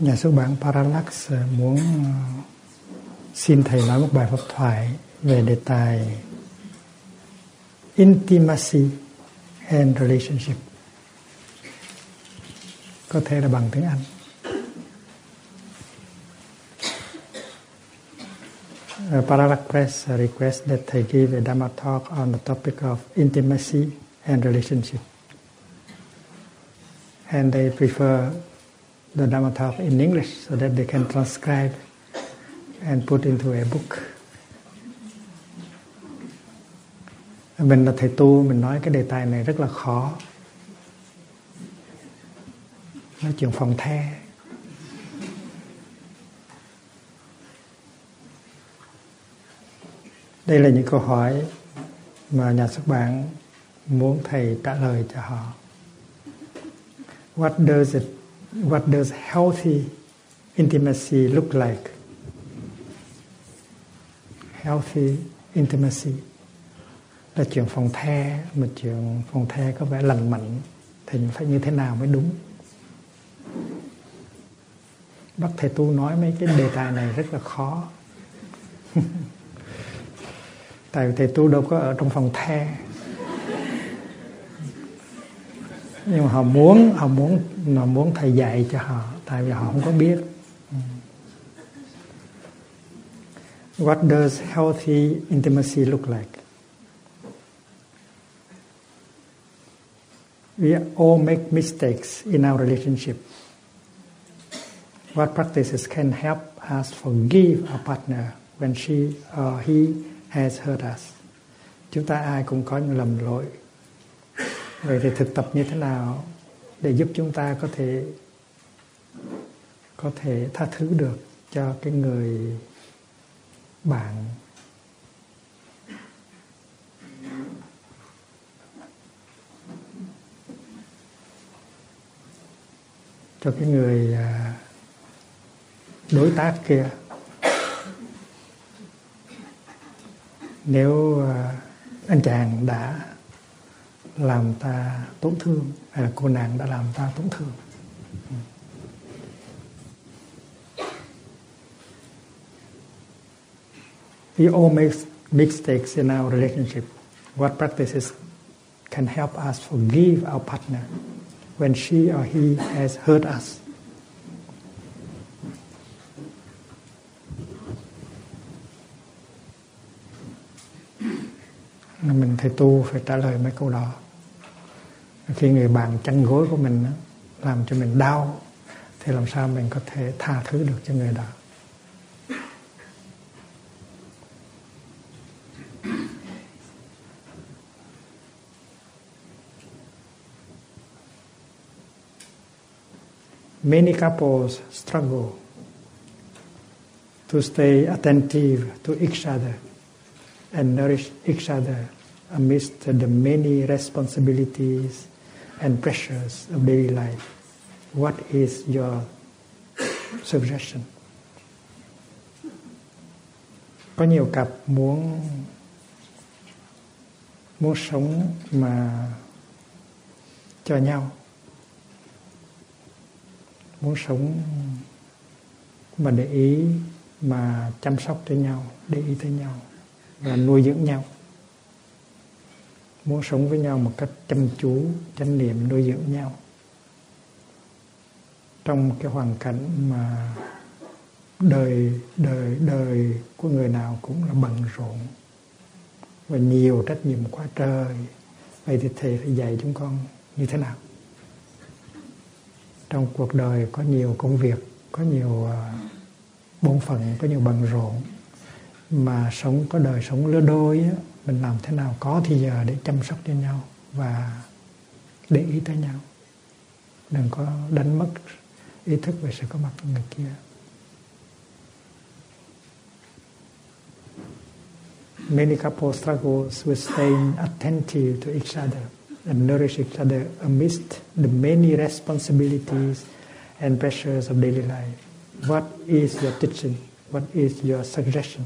Nhà xuất bản Parallax muốn xin thầy nói một bài pháp thoại về đề tài Intimacy and Relationship, có thể là bằng tiếng Anh. Parallax Press request that thầy give a Dhamma talk on the topic of intimacy and relationship, and they prefer the Dhamma talk in English so that they can transcribe and put into a book. Mình là thầy tu, mình nói cái đề tài này rất là khó. Nói chuyện phòng the. Đây là những câu hỏi mà nhà xuất bản muốn thầy trả lời cho họ. What does healthy intimacy look like? Healthy intimacy là chuyện phòng the, mà chuyện phòng the có vẻ lành mạnh thì phải như thế nào mới đúng? Bắt thầy tu nói mấy cái đề tài này rất là khó. Tại vì thầy tu đâu có ở trong phòng the. Nhưng mà họ muốn thầy dạy cho họ, tại vì họ không có biết. What does healthy intimacy look like? We all make mistakes in our relationship. What practices can help us forgive our partner when she or he has hurt us? Chúng ta ai cũng có những lầm lỗi. Vậy thì thực tập như thế nào để giúp chúng ta có thể tha thứ được cho cái người bạn, cho cái người đối tác kia, nếu anh chàng đã làm ta tổn thương hay là cô nàng đã làm ta tổn thương. We all make mistakes in our relationship. What practices can help us forgive our partner when she or he has hurt us? Mình thầy tu phải trả lời mấy câu đó. Khi người bạn chăn gối của mình làm cho mình đau, thì làm sao mình có thể tha thứ được cho người đó? Many couples struggle to stay attentive to each other and nourish each other amidst the many responsibilities and pressures of daily life. What is your suggestion? Có nhiều cặp muốn sống mà cho nhau, muốn sống mà để ý, mà chăm sóc cho nhau, để ý tới nhau và nuôi dưỡng nhau. Muốn sống với nhau một cách chăm chú, chánh niệm, nuôi dưỡng nhau. Trong cái hoàn cảnh mà đời của người nào cũng là bận rộn và nhiều trách nhiệm quá trời. Vậy thì thầy phải dạy chúng con như thế nào? Trong cuộc đời có nhiều công việc, có nhiều bổn phận, có nhiều bận rộn, mà có đời sống lứa đôi á, mình làm thế nào có thì giờ để chăm sóc cho nhau và để ý tới nhau, đừng có đánh mất ý thức về sự có mặt của người kia. Many couples struggles with staying attentive to each other and nourish each other amidst the many responsibilities and pressures of daily life. What is your teaching? What is your suggestion?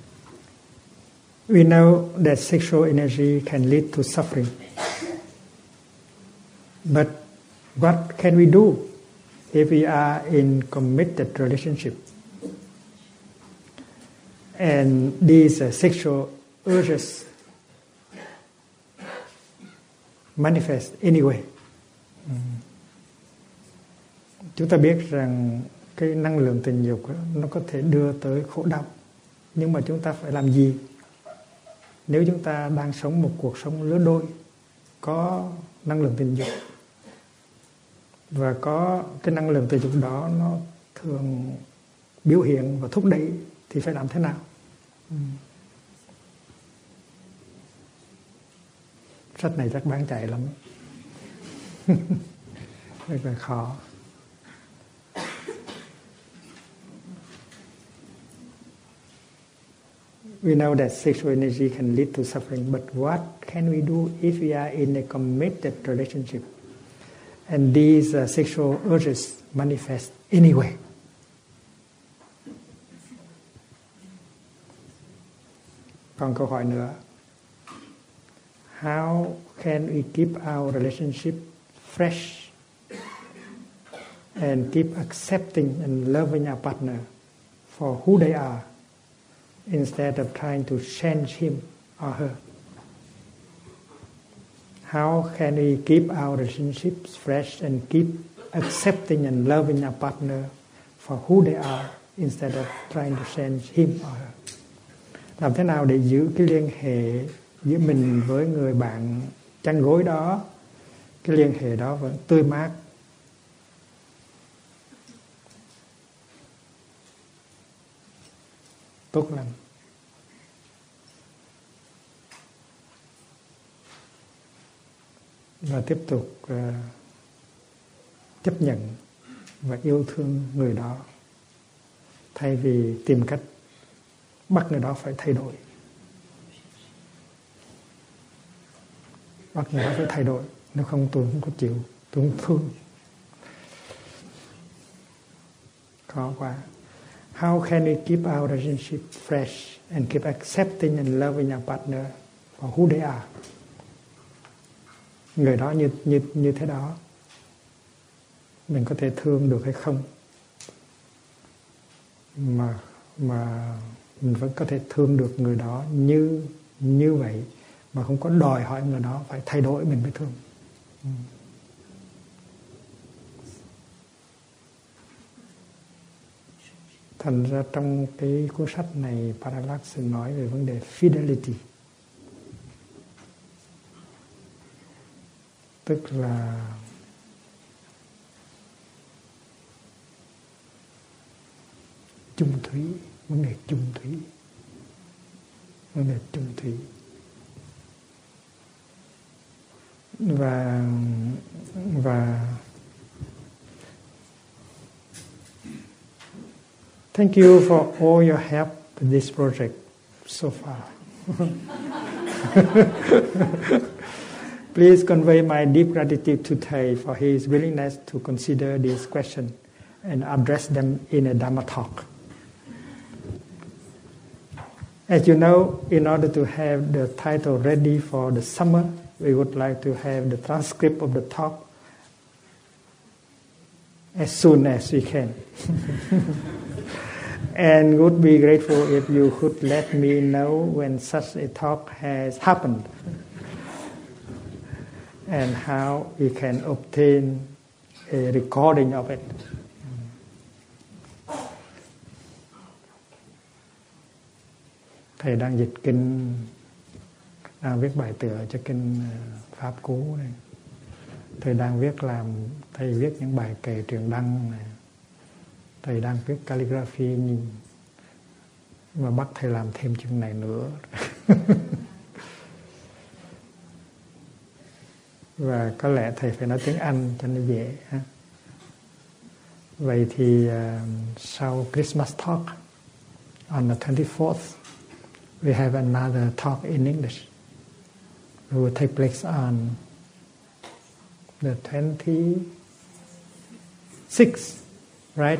We know that sexual energy can lead to suffering. But what can we do if we are in committed relationship and these sexual urges manifest anyway? Chúng ta biết rằng cái năng lượng tình dục đó, nó có thể đưa tới khổ đau, nhưng mà chúng ta phải làm gì nếu chúng ta đang sống một cuộc sống lứa đôi có năng lượng tình dục, và có cái năng lượng tình dục đó nó thường biểu hiện và thúc đẩy, thì phải làm thế nào? Sách này chắc bán chạy lắm. Rất là khó. We know that sexual energy can lead to suffering, but what can we do if we are in a committed relationship and these sexual urges manifest anyway? Còn câu hỏi nữa. How can we keep our relationship fresh and keep accepting and loving our partner for who they are, instead of trying to change him or her? How can we keep our relationships fresh and keep accepting and loving our partner for who they are, instead of trying to change him or her? Làm thế nào để giữ cái liên hệ giữa mình với người bạn chăn gối đó, cái liên hệ đó vẫn tươi mát, tốt lành. Và tiếp tục chấp nhận và yêu thương người đó, thay vì tìm cách bắt người đó phải thay đổi. Bắt người đó phải thay đổi, nếu không tôi không có chịu, tôi không thương. Khó quá. How can we keep our relationship fresh and keep accepting and loving our partner for who they are? Người đó như thế đó, mình có thể thương được hay không? Mà mình vẫn có thể thương được người đó như vậy, mà không có đòi hỏi người đó phải thay đổi mình mới thương. Thành ra trong cái cuốn sách này, Parallax nói về vấn đề fidelity, tức là chung thủy, vấn đề chung thủy, vấn đề chung thủy. Và thank you for all your help in this project so far. Please convey my deep gratitude to Thầy for his willingness to consider these questions and address them in a Dharma talk. As you know, in order to have the title ready for the summer, we would like to have the transcript of the talk as soon as we can. And would be grateful if you could let me know when such a talk has happened and how we can obtain a recording of it. Thầy đang dịch kinh, đang viết bài tựa cho kinh Pháp Cú này. Thầy đang thầy viết những bài kệ truyền đăng này. Thầy đang viết calligraphy, mà bắt thầy làm thêm chừng này nữa. Và có lẽ thầy phải nói tiếng Anh cho nó dễ. Vậy thì sau Christmas talk on the 24th, we have another talk in English. It will take place on the 26th, right?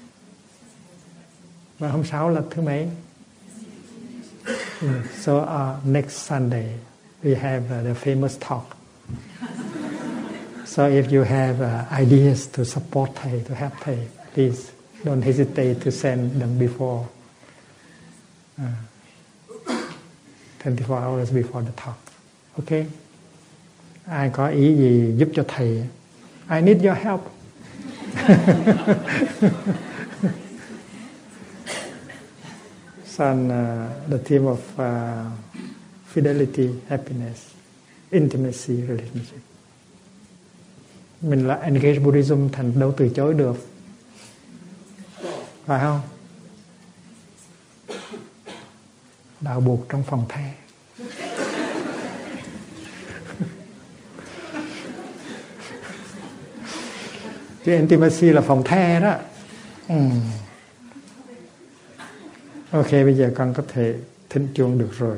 Và hôm sau là thứ mấy? So next Sunday we have the famous talk. So if you have ideas to support thầy, to help thầy, please don't hesitate to send them before 24 hours before the talk. Okay? Ai có ý gì giúp cho thầy? I need your help. So the theme of fidelity, happiness, intimacy, relationship. Mình là Engage Buddhism, thành đâu từ chối được, phải không? Đạo buộc trong phòng the. Chứ intimacy là phòng the đó. Ok, bây giờ con có thể thính chuông được rồi.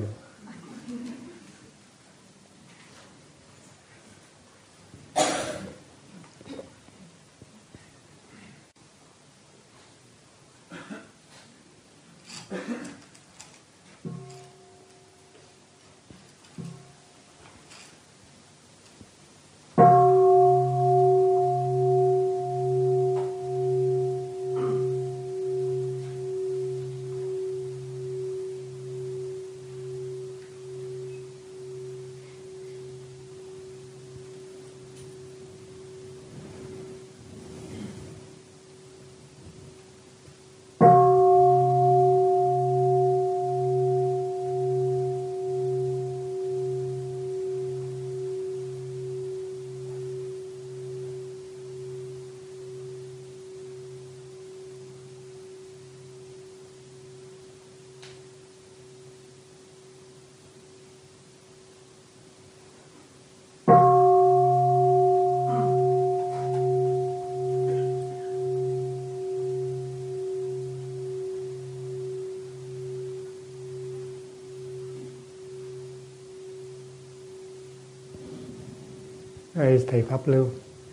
Đây thầy Pháp Lưu.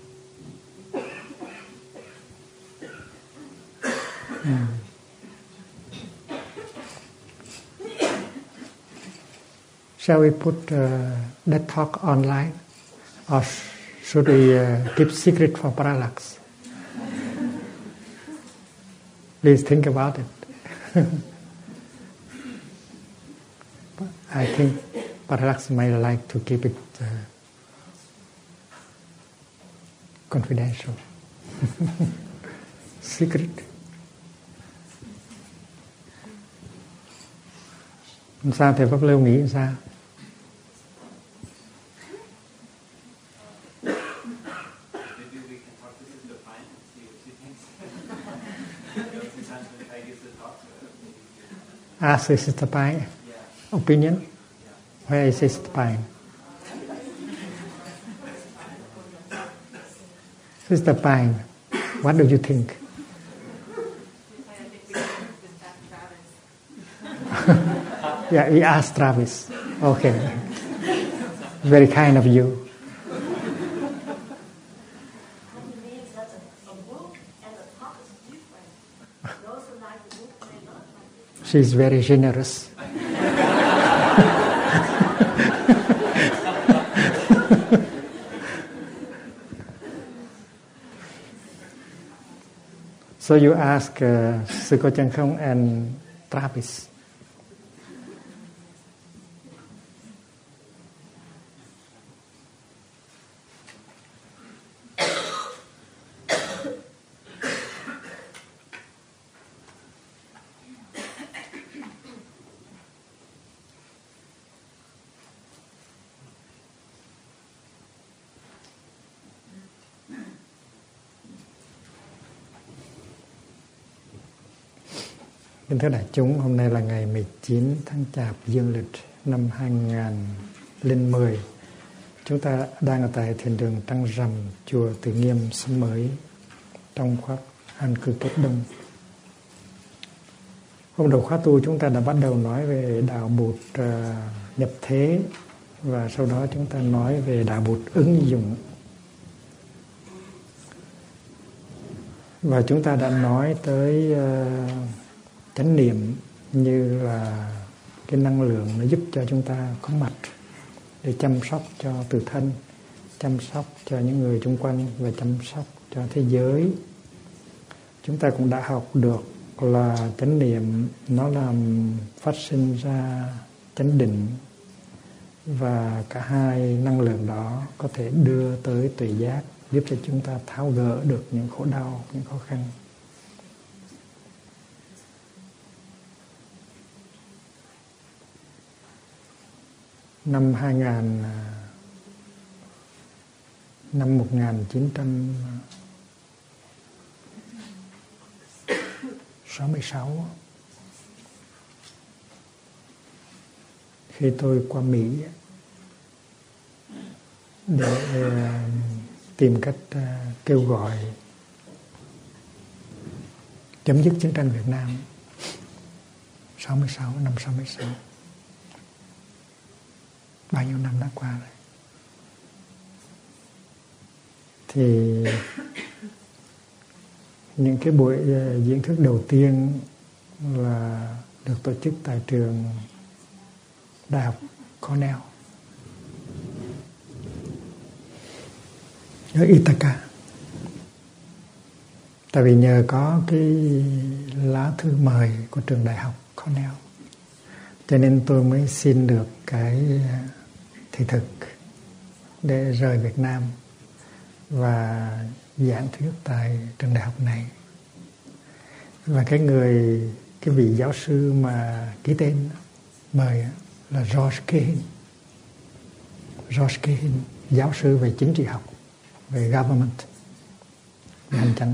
Shall we put that talk online, or should we keep secret for Parallax? Please think about it. I think Parallax may like to keep it confidential. Secret. Sao thầy Pháp Lưu nghĩ sao? Ask Sister Pine opinion. Where is Sister Pine? Sister Pine, what do you think? Yeah, we asked Travis. Okay. Very kind of you. She's very generous. So you ask Sư Cô Chân Không and Travis. Kính thưa đại chúng, hôm nay là ngày 19 tháng Chạp dương lịch năm 2010. Chúng ta đang ở tại thiền đường Trăng Rằm, chùa Từ Nghiêm, Xóm Mới, trong khóa an cư kết đông. Hôm đầu khóa tu chúng ta đã bắt đầu nói về đạo Bụt nhập thế, và sau đó chúng ta nói về đạo Bụt ứng dụng. Và chúng ta đã nói tới chánh niệm như là cái năng lượng nó giúp cho chúng ta có mặt để chăm sóc cho tự thân, chăm sóc cho những người xung quanh và chăm sóc cho thế giới. Chúng ta cũng đã học được là chánh niệm nó làm phát sinh ra chánh định, và cả hai năng lượng đó có thể đưa tới tuệ giác, giúp cho chúng ta tháo gỡ được những khổ đau, những khó khăn. Năm 1966, khi tôi qua Mỹ để tìm cách kêu gọi chấm dứt chiến tranh Việt Nam, năm 66, bao nhiêu năm đã qua rồi, thì những cái buổi diễn thuyết đầu tiên là được tổ chức tại trường Đại học Cornell ở Ithaca. Tại vì nhờ có cái lá thư mời của trường Đại học Cornell, cho nên tôi mới xin được cái thị thực để rời Việt Nam và giảng thuyết tại trường đại học này. Và cái vị giáo sư mà ký tên mời là George Cahin. George Cahin, giáo sư về chính trị học, về government, về hành chánh.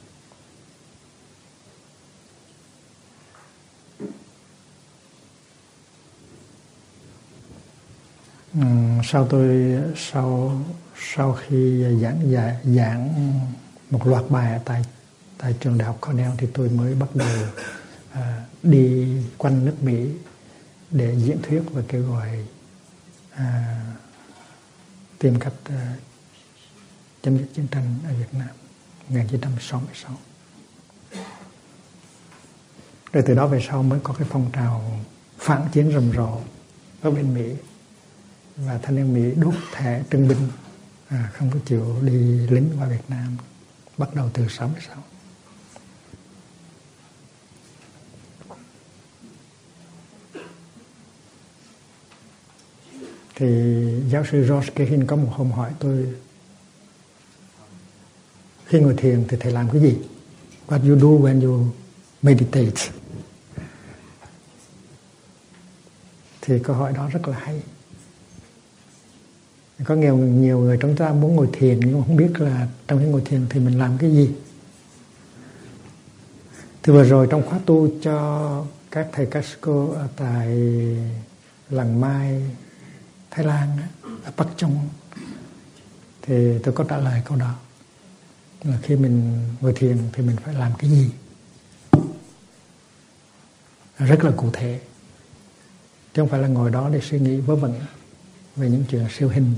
Sau khi giảng một loạt bài tại trường đại học Cornell, thì tôi mới bắt đầu đi quanh nước Mỹ để diễn thuyết và kêu gọi tìm cách chấm dứt chiến tranh ở Việt Nam 1966. Rồi từ đó về sau mới có cái phong trào phản chiến rầm rộ ở bên Mỹ, và thanh niên Mỹ đốt thẻ trưng binh, không có chịu đi lính qua Việt Nam, bắt đầu từ 66. Thì giáo sư George Cahin có một hôm hỏi tôi, khi ngồi thiền thì thầy làm cái gì? What you do when you meditate? Thì câu hỏi đó rất là hay. Có nhiều người trong ta muốn ngồi thiền nhưng mà không biết là trong khi ngồi thiền thì mình làm cái gì. Thì vừa rồi trong khóa tu cho các thầy các cô ở tại Làng Mai, Thái Lan, ở Bắc Trung, thì tôi có trả lời câu đó là khi mình ngồi thiền thì mình phải làm cái gì, rất là cụ thể, chứ không phải là ngồi đó để suy nghĩ vớ vẩn về những chuyện siêu hình.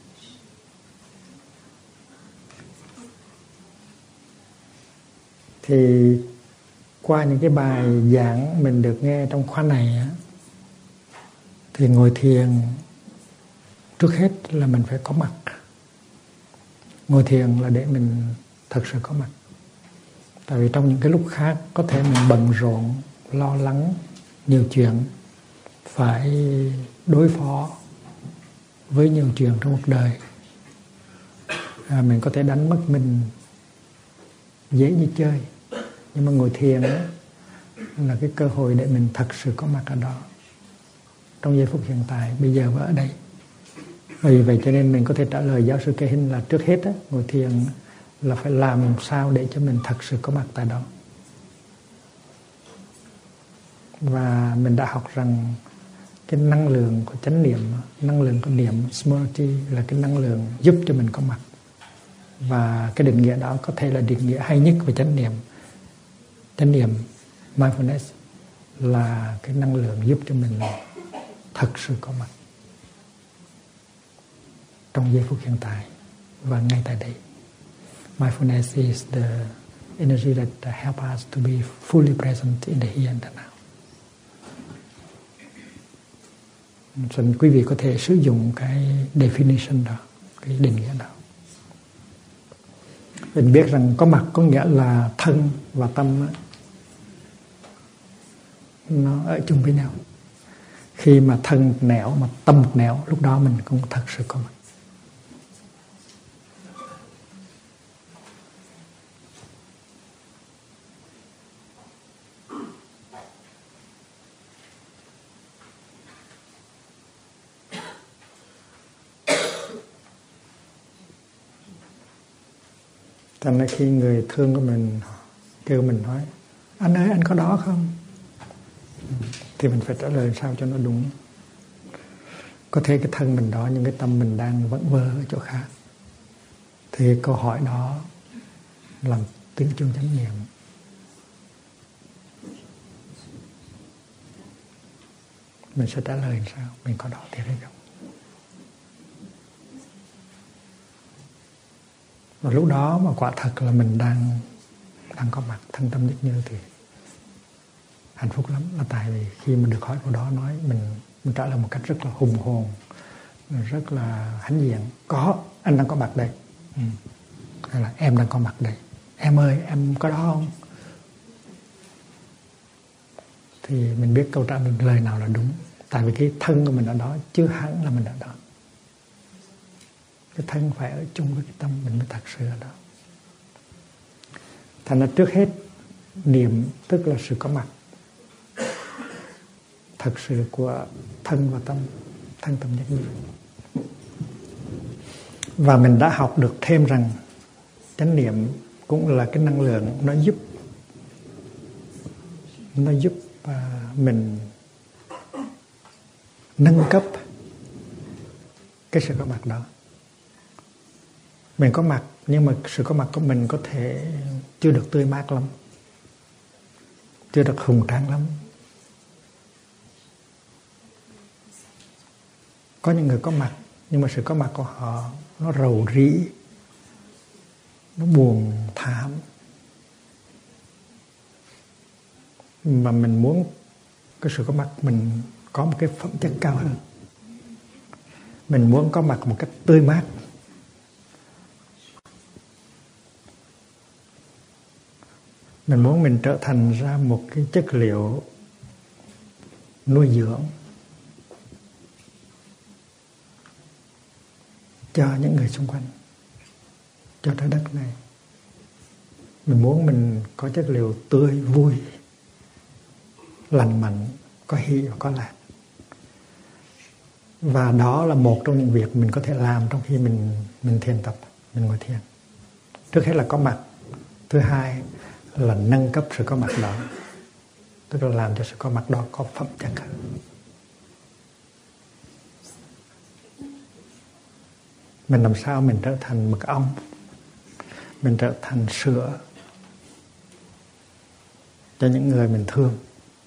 Thì qua những cái bài giảng mình được nghe trong khóa này thì ngồi thiền trước hết là mình phải có mặt. Ngồi thiền là để mình thật sự có mặt. Tại vì trong những cái lúc khác có thể mình bận rộn, lo lắng, nhiều chuyện, phải đối phó với nhiều chuyện trong cuộc đời. Mình có thể đánh mất mình dễ như chơi. Nhưng mà ngồi thiền là cái cơ hội để mình thật sự có mặt ở đó, trong giây phút hiện tại, bây giờ và ở đây. Vì vậy cho nên mình có thể trả lời giáo sư Cahin là trước hết ngồi thiền là phải làm sao để cho mình thật sự có mặt tại đó. Và mình đã học rằng cái năng lượng của chánh niệm, năng lượng của niệm Smriti là cái năng lượng giúp cho mình có mặt. Và cái định nghĩa đó có thể là định nghĩa hay nhất về chánh niệm. Chánh niệm, mindfulness, là cái năng lượng giúp cho mình thật sự có mặt trong giây phút hiện tại và ngay tại đây. Mindfulness is the energy that help us to be fully present in the here and the now. Nên quý vị có thể sử dụng cái definition đó, cái định nghĩa đó. Mình biết rằng có mặt có nghĩa là thân và tâm nó ở chung với nhau. Khi mà thân một nẻo mà tâm một nẻo, lúc đó mình cũng thật sự có mặt. Thành ra khi người thương của mình kêu mình nói: anh ơi, anh có đó không? Thì mình phải trả lời sao cho nó đúng. Có thể cái thân mình đó nhưng cái tâm mình đang vẫn vơ ở chỗ khác, thì câu hỏi đó làm tiếng chuông chánh niệm. Mình sẽ trả lời sao? Mình có đó thì hay không? Và lúc đó mà quả thật là mình đang có mặt thân tâm nhất như thì hạnh phúc lắm. Là tại vì khi mình được hỏi câu đó, nói mình trả lời một cách rất là hùng hồn, rất là hãnh diện. Có, anh đang có mặt đây. Hay là em đang có mặt đây. Em ơi, em có đó không? Thì mình biết câu trả lời nào là đúng. Tại vì cái thân của mình ở đó chứ hẳn là mình ở đó. Cái thân phải ở chung với cái tâm mình mới thật sự ở đó. Thành ra trước hết niệm tức là sự có mặt thật sự của thân và tâm, thân tâm nhất như. Và mình đã học được thêm rằng chánh niệm cũng là cái năng lượng nó giúp mình nâng cấp cái sự có mặt đó. Mình có mặt nhưng mà sự có mặt của mình có thể chưa được tươi mát lắm, chưa được hùng tráng lắm. Có những người có mặt nhưng mà sự có mặt của họ nó rầu rĩ, nó buồn thảm. Mà mình muốn cái sự có mặt mình có một cái phẩm chất cao hơn. Mình muốn có mặt một cách tươi mát. Mình muốn mình trở thành ra một cái chất liệu nuôi dưỡng cho những người xung quanh, cho trái đất này. Mình muốn mình có chất liệu tươi, vui, lành mạnh, có hy và có lạc. Và đó là một trong những việc mình có thể làm trong khi mình thiền tập, mình ngồi thiền. Trước hết là có mặt. Thứ hai là nâng cấp sự có mặt đó, tức là làm cho sự có mặt đó có phẩm chất hơn. Mình làm sao mình trở thành mật ong, mình trở thành sữa cho những người mình thương,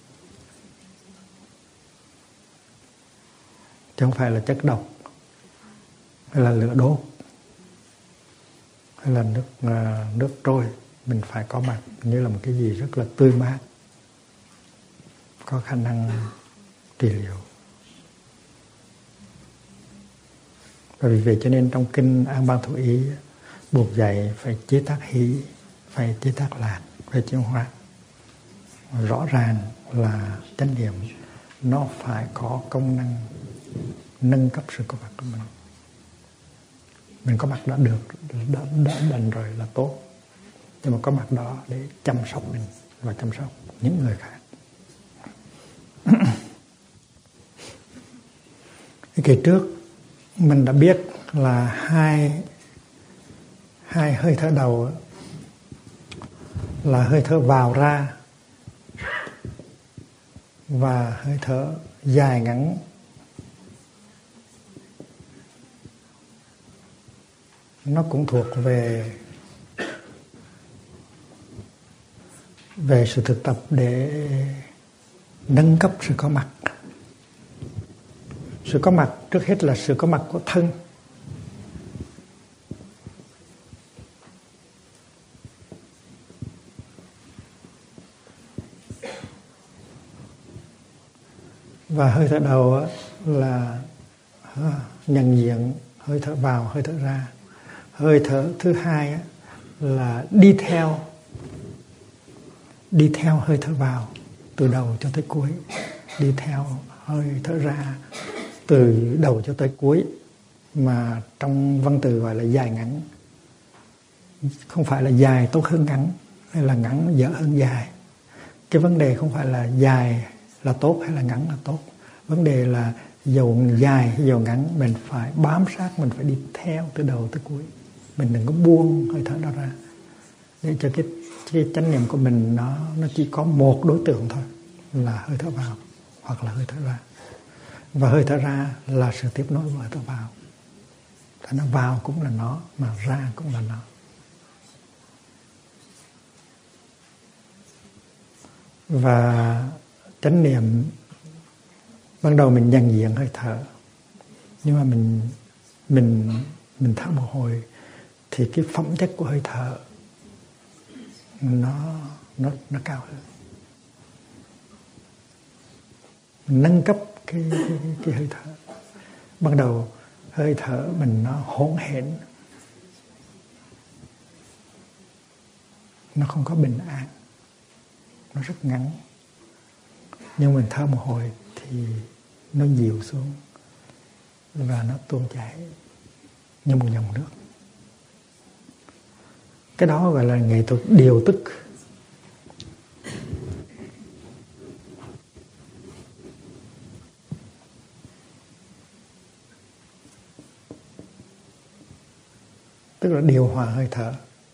chứ không phải là chất độc hay là lửa đốt hay là nước trôi. Mình phải có mặt như là một cái gì rất là tươi mát, có khả năng trị liệu. Và vì vậy cho nên trong kinh An Ban Thủ Ý buộc dạy phải chế tác hỷ, phải chế tác lạc, phải chuyển hóa. Rõ ràng là chánh niệm nó phải có công năng nâng cấp sự có mặt của mình. Mình có mặt đã được, đã đành rồi là tốt. Nhưng mà có mặt đó để chăm sóc mình và chăm sóc những người khác. Kỳ trước mình đã biết là hai hơi thở đầu là hơi thở vào ra và hơi thở dài ngắn. Nó cũng thuộc về sự thực tập để nâng cấp sự có mặt. Sự có mặt trước hết là sự có mặt của thân. Và hơi thở đầu là nhận diện hơi thở vào, hơi thở ra. Hơi thở thứ hai á, là đi theo hơi thở vào từ đầu cho tới cuối, đi theo hơi thở ra từ đầu cho tới cuối, mà trong văn từ gọi là dài ngắn. Không phải là dài tốt hơn ngắn, hay là ngắn dở hơn dài. Cái vấn đề không phải là dài là tốt hay là ngắn là tốt. Vấn đề là dầu dài hay dầu ngắn, mình phải bám sát, mình phải đi theo từ đầu tới cuối. Mình đừng có buông hơi thở đó ra, để cho cái chánh niệm của mình nó chỉ có một đối tượng thôi, là hơi thở vào hoặc là hơi thở ra. Và hơi thở ra là sự tiếp nối với hơi thở vào. Thì nó vào cũng là nó, mà ra cũng là nó. Và chánh niệm ban đầu mình nhận diện hơi thở, nhưng mà mình thở một hồi thì cái phẩm chất của hơi thở nó cao hơn. Mình nâng cấp cái hơi thở. Ban đầu hơi thở mình nó hỗn hển, nó không có bình an, nó rất ngắn. Nhưng mình thở một hồi thì nó dịu xuống và nó tuôn chảy như một dòng nước. Cái đó gọi là nghệ thuật điều tức. Tức là điều hòa hơi thở.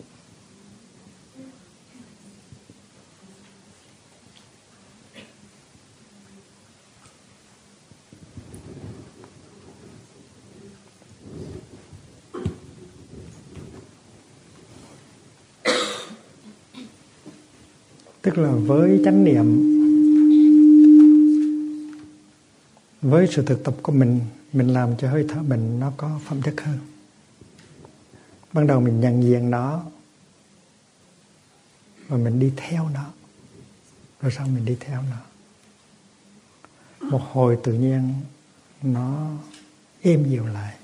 Tức là với chánh niệm, với sự thực tập của mình làm cho hơi thở mình nó có phẩm chất hơn. Ban đầu mình nhận diện nó và mình đi theo nó, rồi sau mình đi theo nó. Một hồi tự nhiên nó êm dịu lại,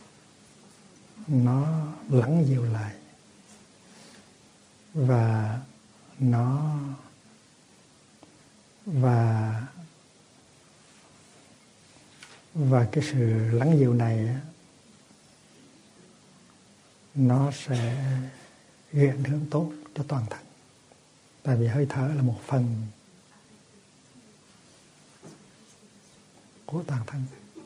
nó lắng dịu lại, và cái sự lắng dịu này nó sẽ gây ảnh hưởng tốt cho toàn thân. Tại vì hơi thở là một phần của toàn thân.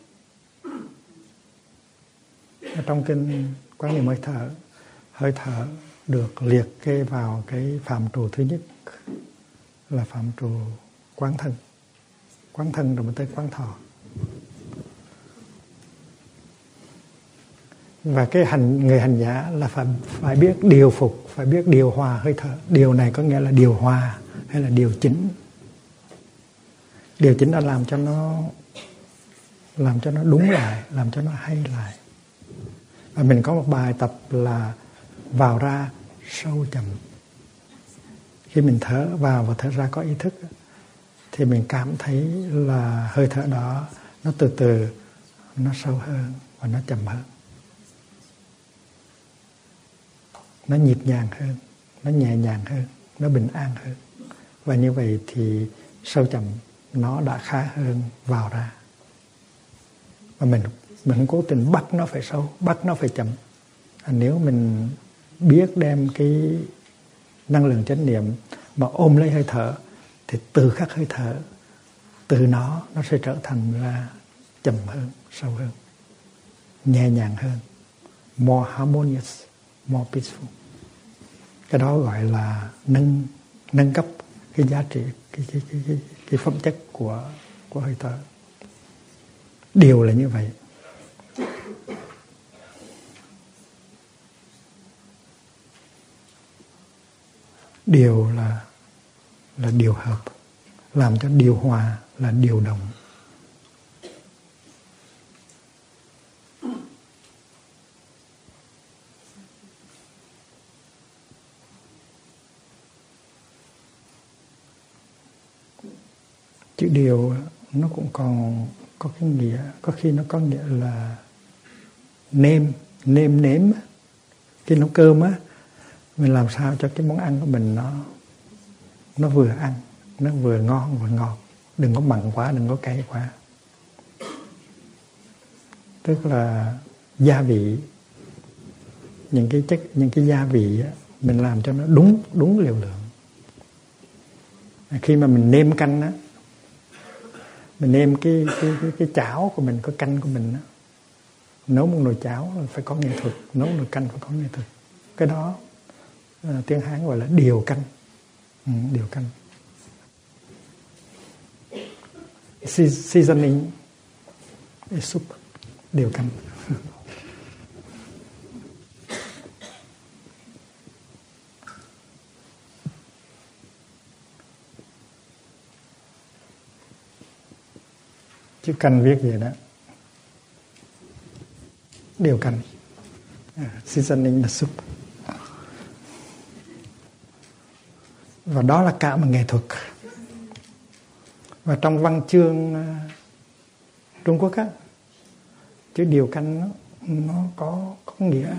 Ở trong kinh Quán Niệm hơi thở được liệt kê vào cái phạm trù thứ nhất là phạm trù quán thân. Quán thân rồi mới tới quán thọ. Và người hành giả là phải biết điều phục, phải biết điều hòa hơi thở. Điều này có nghĩa là điều hòa hay là điều chỉnh. Điều chỉnh là làm cho nó đúng lại, làm cho nó hay lại. Và mình có một bài tập là vào ra sâu chậm. Khi mình thở vào và thở ra có ý thức thì mình cảm thấy là hơi thở đó nó từ từ nó sâu hơn và nó chậm hơn. Nó nhịp nhàng hơn, nó nhẹ nhàng hơn, nó bình an hơn. Và như vậy thì sâu chậm nó đã khá hơn vào ra. Và mình không cố tình bắt nó phải sâu, bắt nó phải chậm. Nếu mình biết đem cái năng lượng chánh niệm mà ôm lấy hơi thở thì từ khắc hơi thở, từ nó sẽ trở thành ra chậm hơn, sâu hơn, nhẹ nhàng hơn, more harmonious, more peaceful. Cái đó gọi là nâng cấp cái giá trị, cái phẩm chất của hơi thở. Điều là như vậy. Điều là điều hợp, làm cho điều hòa là điều động. Chữ điều nó cũng còn có cái nghĩa, có khi nó có nghĩa là nêm cái nấu cơm á, mình làm sao cho cái món ăn của mình nó vừa ăn, nó vừa ngon vừa ngọt, đừng có mặn quá, đừng có cay quá. Tức là gia vị, những cái gia vị á, mình làm cho nó đúng liều lượng. Khi mà mình nêm canh á, mình nêm cái chảo của mình, cái canh của mình á, nấu một nồi cháo phải có nghệ thuật, nấu nồi canh phải có nghệ thuật. Cái đó tiếng Hán gọi là điều canh. Điều canh. Seasoning a soup, điều canh. Chữ canh viết gì đó, điều canh, seasoning the soup. Và đó là cả một nghệ thuật. Và trong văn chương Trung Quốc á, chữ điều canh nó có nghĩa,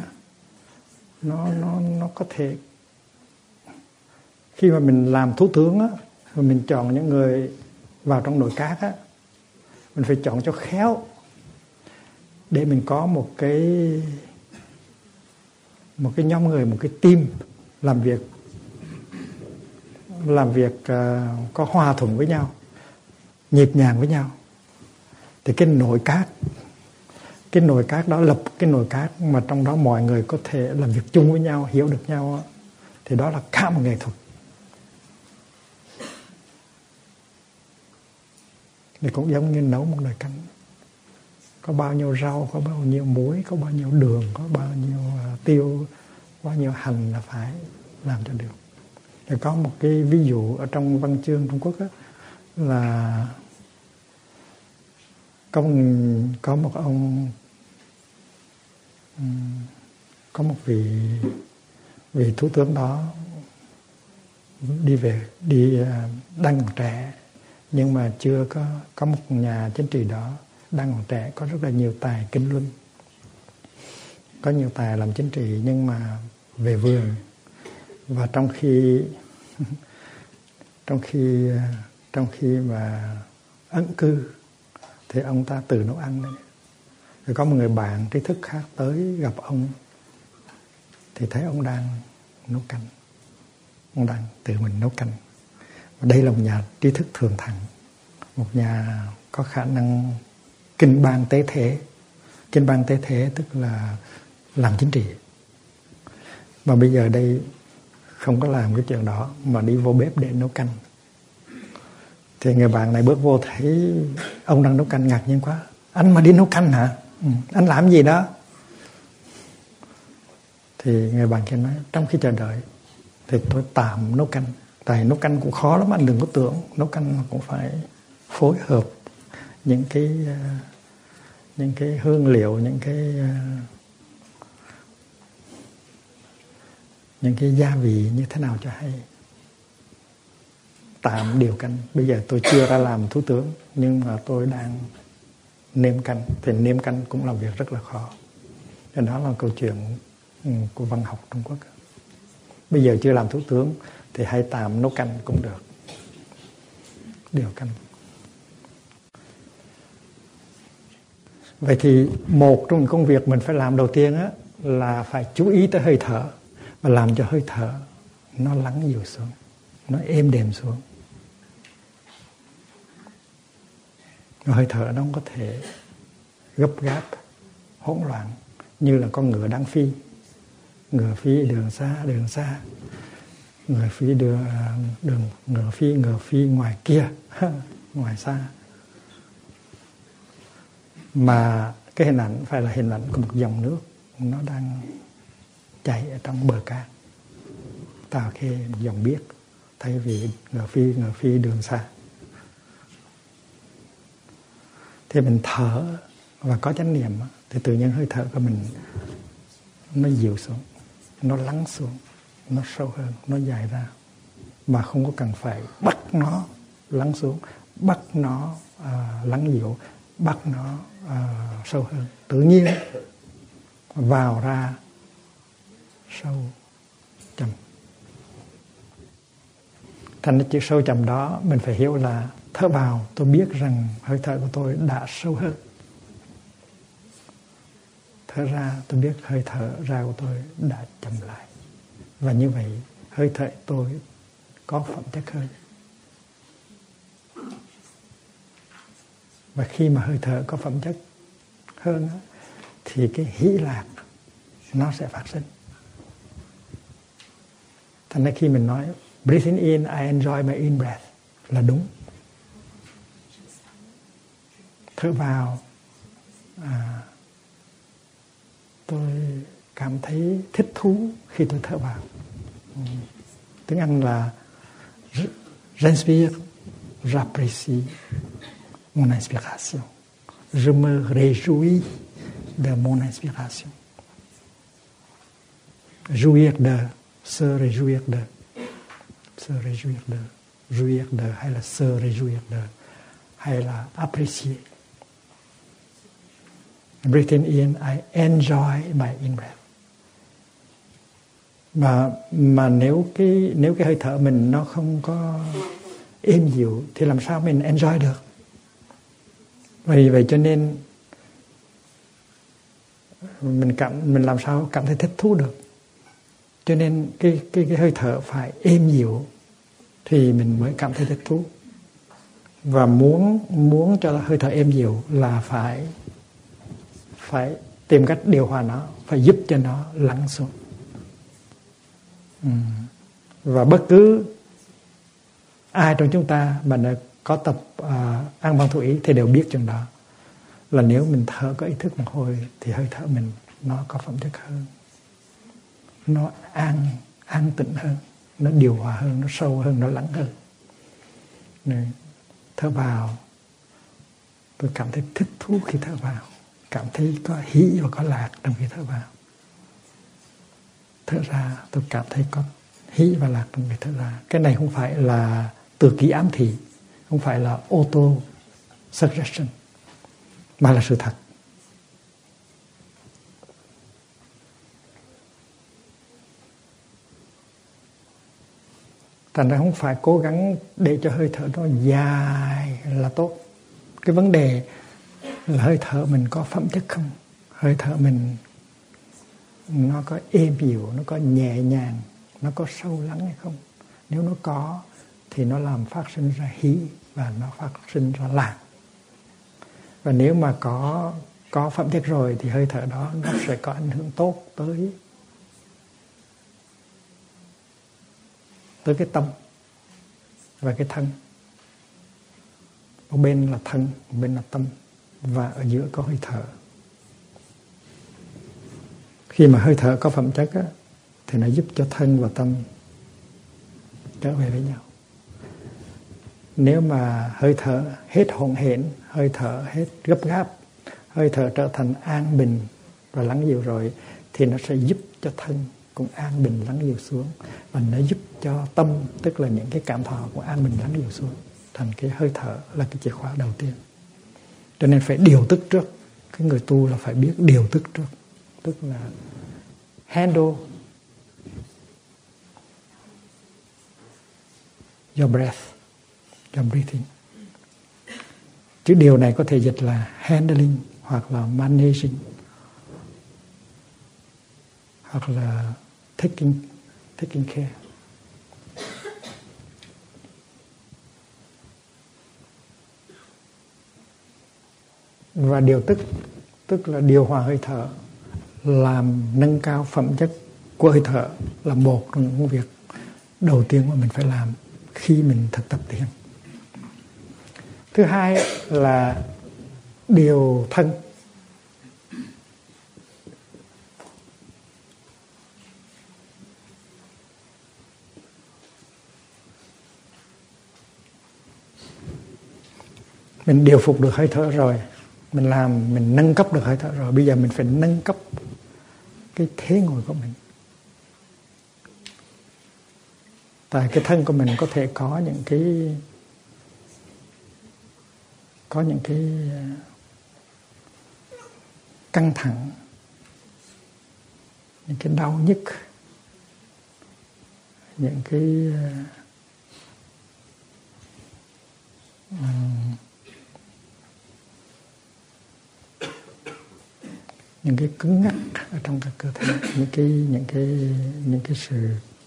nó có thể, khi mà mình làm thủ tướng á, và mình chọn những người vào trong nồi cát á, mình phải chọn cho khéo để mình có một cái nhóm người, một cái team làm việc có hòa thuận với nhau, nhịp nhàng với nhau. Thì cái nồi cát đó, lập cái nồi cát mà trong đó mọi người có thể làm việc chung với nhau, hiểu được nhau, thì đó là cả một nghệ thuật. Thì cũng giống như nấu một nồi canh, có bao nhiêu rau, có bao nhiêu muối, có bao nhiêu đường, có bao nhiêu tiêu, bao nhiêu hành là phải làm cho được. Thì có một cái ví dụ ở trong văn chương Trung Quốc đó, là có một ông, có một vị thủ tướng đó đi đang còn trẻ, nhưng mà chưa có một nhà chính trị đó đang còn trẻ, có rất là nhiều tài kinh luân, có nhiều tài làm chính trị, nhưng mà về vườn. Và trong khi mà ẩn cư thì ông ta tự nấu ăn đấy. Rồi có một người bạn trí thức khác tới gặp ông, thì thấy ông đang nấu canh, ông đang tự mình nấu canh. Và đây là một nhà trí thức thường thặng, một nhà có khả năng kinh ban tế thế. Kinh ban tế thế tức là làm chính trị. Mà bây giờ đây không có làm cái chuyện đó, mà đi vô bếp để nấu canh. Thì người bạn này bước vô thấy ông đang nấu canh, ngạc nhiên quá. Anh mà đi nấu canh hả? Anh làm gì đó? Thì người bạn kia nói, trong khi chờ đợi thì tôi tạm nấu canh. Tại nấu canh cũng khó lắm, anh đừng có tưởng. Nấu canh cũng phải phối hợp những cái hương liệu, những cái gia vị như thế nào cho hay. Tạm điều canh. Bây giờ tôi chưa ra làm thủ tướng, nhưng mà tôi đang nêm canh. Thì nêm canh cũng là việc rất là khó. Nên đó là câu chuyện của văn học Trung Quốc. Bây giờ chưa làm thủ tướng thì hãy tạm nấu canh cũng được. Điều canh. Vậy thì một trong những công việc mình phải làm đầu tiên á, là phải chú ý tới hơi thở, và làm cho hơi thở nó lắng dịu xuống, nó êm đềm xuống. Hơi thở nó không có thể gấp gáp, hỗn loạn như là con ngựa đang phi. Ngựa phi đường xa, ngựa phi ngoài kia, ngoài xa. Mà cái hình ảnh phải là hình ảnh của một dòng nước nó đang chảy ở trong bờ cát, Tà Khê, một dòng biếc, thay vì ngựa phi đường xa. Thì mình thở và có chánh niệm thì tự nhiên hơi thở của mình nó dịu xuống, nó lắng xuống, nó sâu hơn, nó dài ra, mà không có cần phải bắt nó lắng xuống, bắt nó lắng dịu, bắt nó sâu hơn. Tự nhiên vào ra sâu chậm. Thành cái chữ sâu chậm đó mình phải hiểu là thở vào tôi biết rằng hơi thở của tôi đã sâu hơn. Thở ra tôi biết hơi thở ra của tôi đã chậm lại. Và như vậy hơi thở tôi có phẩm chất hơn. Và khi mà hơi thở có phẩm chất hơn thì cái hỷ lạc nó sẽ phát sinh. Thành ra khi mình nói breathing in, I enjoy my in breath là đúng. Thở vào tôi cảm thấy thích thú khi tôi thở vào. Tiếng Anh là j'inspire, j'apprécie mon inspiration. Je me réjouis de mon inspiration. Jouir de, se réjouir de, se réjouir de, jouir de hay là se réjouir de hay là apprécier. Breathing in, I enjoy my in breath. Mà nếu cái hơi thở mình nó không có êm dịu thì làm sao mình enjoy được? Vì vậy cho nên mình làm sao cảm thấy thích thú được? Cho nên cái hơi thở phải êm dịu thì mình mới cảm thấy thích thú. Và muốn cho hơi thở êm dịu là phải tìm cách điều hòa nó, phải giúp cho nó lắng xuống. Và bất cứ ai trong chúng ta mà có tập an văn thủ ý thì đều biết chuyện đó, là nếu mình thở có ý thức một hồi thì hơi thở mình nó có phẩm chất hơn, nó an tịnh hơn, nó điều hòa hơn, nó sâu hơn, nó lắng hơn. Này, thở vào tôi cảm thấy thích thú khi thở vào, cảm thấy có hỷ và có lạc trong khi thở vào. Thở ra tôi cảm thấy có hỷ và lạc trong khi thở ra. Cái này không phải là tự kỷ ám thị, không phải là auto suggestion, mà là sự thật. Thành ra không phải cố gắng để cho hơi thở nó dài là tốt. Cái vấn đề là hơi thở mình có phẩm chất không? Hơi thở mình nó có êm dịu, nó có nhẹ nhàng, nó có sâu lắng hay không? Nếu nó có thì nó làm phát sinh ra hỷ và nó phát sinh ra lạc. Và nếu mà có phẩm chất rồi thì hơi thở đó nó sẽ có ảnh hưởng tốt tới cái tâm và cái thân. Một bên là thân, một bên là tâm, và ở giữa có hơi thở. Khi mà hơi thở có phẩm chất á, thì nó giúp cho thân và tâm trở về với nhau. Nếu mà hơi thở hết hỗn hển, hơi thở hết gấp gáp, hơi thở trở thành an bình và lắng dịu rồi, thì nó sẽ giúp cho thân cũng an bình lắng dịu xuống, và nó giúp cho tâm, tức là những cái cảm thọ cũng an bình lắng dịu xuống. Thành cái hơi thở là cái chìa khóa đầu tiên. Cho nên phải điều tức trước. Cái người tu là phải biết điều tức trước, tức là handle your breath, your breathing. Chứ điều này có thể dịch là handling hoặc là managing hoặc là taking care. Và điều tức là điều hòa hơi thở, làm nâng cao phẩm chất của hơi thở là một trong những việc đầu tiên mà mình phải làm khi mình thực tập thiền. Thứ hai là điều thân. Mình điều phục được hơi thở rồi, mình nâng cấp được hơi thở rồi, bây giờ mình phải nâng cấp cái thế ngồi của mình. Tại cái thân của mình có thể có những cái căng thẳng, những cái đau nhức, những cái cứng ngắc ở trong các cơ thể, những cái sự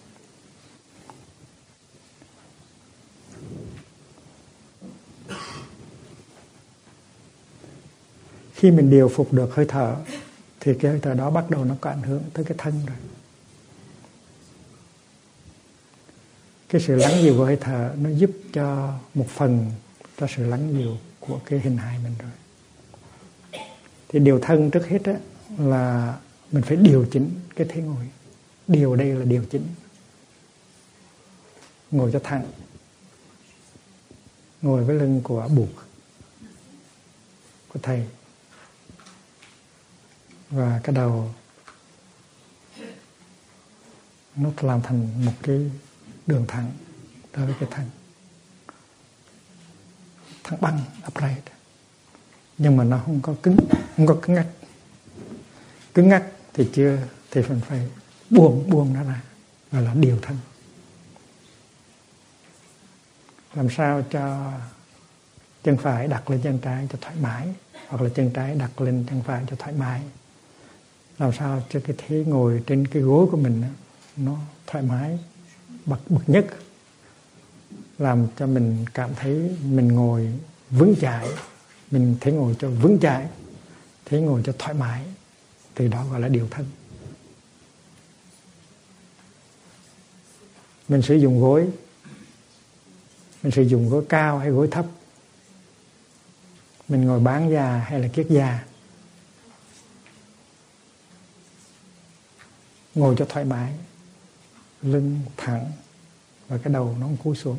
khi mình điều phục được hơi thở thì cái hơi thở đó bắt đầu nó có ảnh hưởng tới cái thân rồi. Cái sự lắng dịu của hơi thở nó giúp cho một phần cho sự lắng dịu của cái hình hài mình rồi. Thì điều thân trước hết á, là mình phải điều chỉnh cái thế ngồi. Điều đây là điều chỉnh. Ngồi cho thẳng. Ngồi với lưng của buộc của thầy. Và cái đầu nó làm thành một cái đường thẳng đối với cái thân. Thẳng băng, upright. Nhưng mà nó không có cứng ngắc. Cứng ngắc thì chưa, thì mình phải buông nó ra, gọi là điều thân. Làm sao cho chân phải đặt lên chân trái cho thoải mái, hoặc là chân trái đặt lên chân phải cho thoải mái. Làm sao cho cái thế ngồi trên cái gối của mình nó thoải mái bậc nhất, làm cho mình cảm thấy mình ngồi vững chãi, mình thấy ngồi cho vững chãi, thấy ngồi cho thoải mái, từ đó gọi là điều thân. Mình sử dụng gối, mình sử dụng gối cao hay gối thấp, mình ngồi bán già hay là kiết già, ngồi cho thoải mái, lưng thẳng và cái đầu nó không cúi xuống.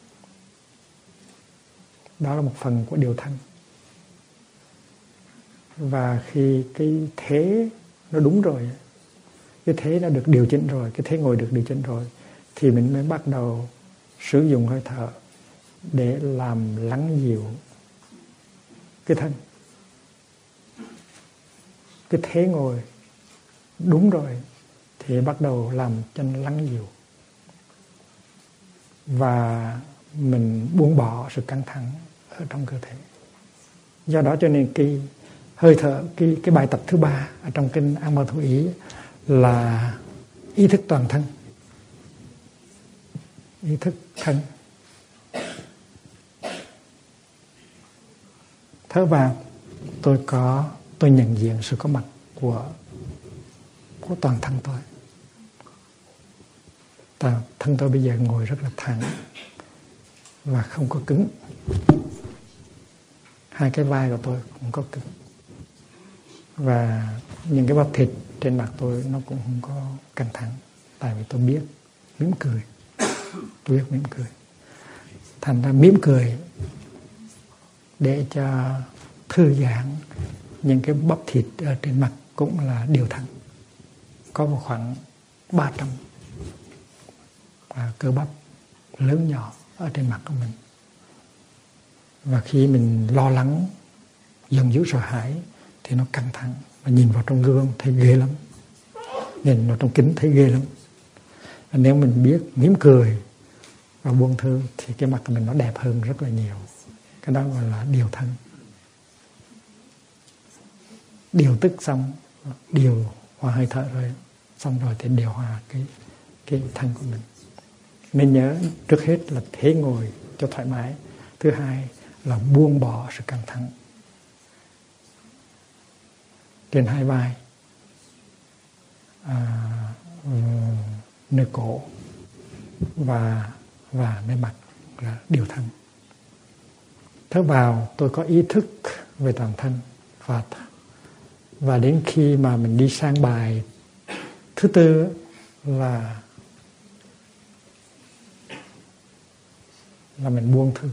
Đó là một phần của điều thân. Và khi cái thế nó đúng rồi, cái thế nó được điều chỉnh rồi, cái thế ngồi được điều chỉnh rồi, thì mình mới bắt đầu sử dụng hơi thở để làm lắng dịu cái thân. Cái thế ngồi đúng rồi thì bắt đầu làm cho nó lắng dịu. Và mình buông bỏ sự căng thẳng ở trong cơ thể. Do đó cho nên cái hơi thở, cái bài tập thứ 3 ở trong kinh An Bảo Thủ Ý là ý thức toàn thân. Ý thức thân. Thở vào, tôi nhận diện sự có mặt của toàn thân tôi. Thân tôi bây giờ ngồi rất là thẳng và không có cứng. Hai cái vai của tôi cũng có cứng. Và những cái bắp thịt trên mặt tôi nó cũng không có căng thẳng. Tại vì tôi biết mỉm cười. Tôi biết mỉm cười. Thành ra mỉm cười để cho thư giãn những cái bắp thịt ở trên mặt cũng là điều thân. Có một khoảng 300 cơ bắp lớn nhỏ ở trên mặt của mình. Và khi mình lo lắng, giận dữ, sợ hãi thì nó căng thẳng. Và nhìn vào trong gương thấy ghê lắm. Nhìn vào trong kính thấy ghê lắm. Và nếu mình biết mỉm cười và buông thư thì cái mặt của mình nó đẹp hơn rất là nhiều. Cái đó gọi là điều thân. Điều tức xong, điều hòa hơi thở rồi, xong rồi thì điều hòa cái thân của mình. Nên nhớ trước hết là thế ngồi cho thoải mái. Thứ hai là buông bỏ sự căng thẳng trên hai vai, nơi cổ và nơi mặt là điều thân. Thở vào tôi có ý thức về toàn thân và đến khi mà mình đi sang bài thứ 4 là mình buông thư.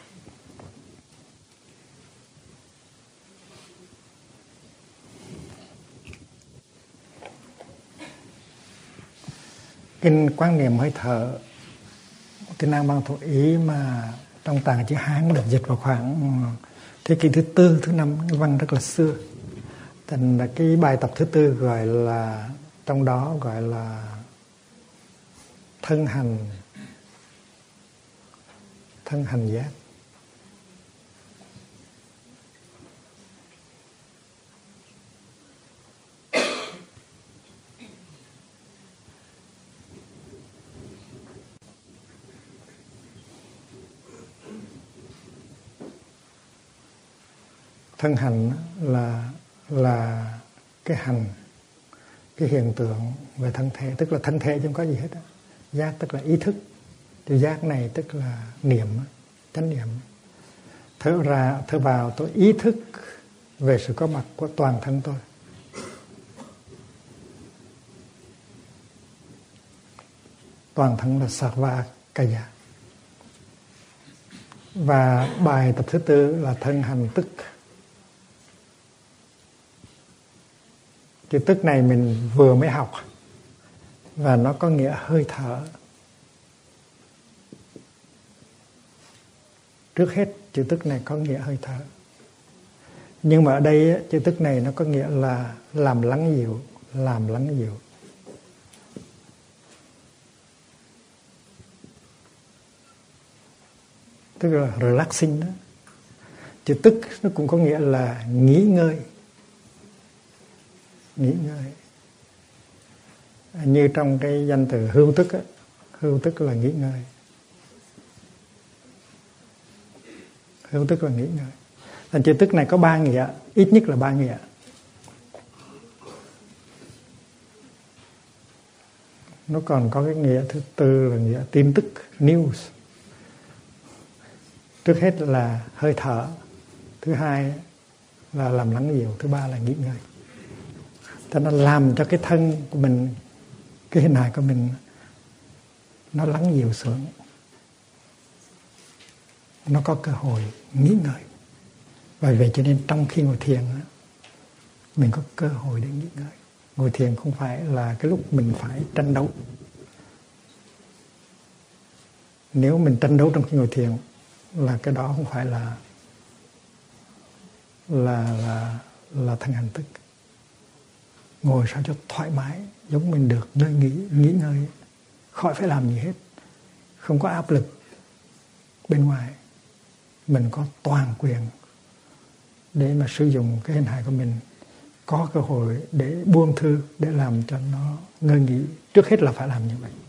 Kinh Quán Niệm Hơi Thở, kinh An Bảo Thủ Ý mà trong tạng chữ Hán được dịch vào khoảng thế kỷ thứ 4, thứ 5, văn rất là xưa. Thành là cái bài tập thứ 4 gọi là trong đó gọi là thân hành giác. Thân hành là cái hành, cái hiện tượng về thân thể, tức là thân thể chứ không có gì hết á. Giác tức là ý thức, thì giác này tức là niệm, chánh niệm. Thở ra thở vào tôi ý thức về sự có mặt của toàn thân tôi. Toàn thân là Sarva Kaya. Và bài tập thứ tư là thân hành tức. Chữ tức này mình vừa mới học và nó có nghĩa hơi thở. Trước hết chữ tức này có nghĩa hơi thở. Nhưng mà ở đây chữ tức này nó có nghĩa là làm lắng dịu, làm lắng dịu. Tức là relaxing đó. Chữ tức nó cũng có nghĩa là nghỉ ngơi. Nghỉ ngơi. Như trong cái danh từ hưu tức á, hưu tức là nghỉ ngơi. Hưu tức là nghỉ ngơi. Thành chữ tức này có 3 nghĩa, ít nhất là 3 nghĩa. Nó còn có cái nghĩa thứ tư là nghĩa tin tức, news. Trước hết là hơi thở, thứ hai là làm lắng dịu, thứ ba là nghỉ ngơi. Cho nó làm cho cái thân của mình, cái hình hài của mình nó lắng dịu xuống, nó có cơ hội nghỉ ngơi. Bởi vậy cho nên trong khi ngồi thiền mình có cơ hội để nghỉ ngơi. Ngồi thiền không phải là cái lúc mình phải tranh đấu. Nếu mình tranh đấu trong khi ngồi thiền là cái đó không phải là thân hành tức. Ngồi sao cho thoải mái, giống mình được nơi nghỉ ngơi, khỏi phải làm gì hết, không có áp lực bên ngoài, mình có toàn quyền để mà sử dụng cái hình hài của mình, có cơ hội để buông thư, để làm cho nó ngơi nghỉ. Trước hết là phải làm như vậy.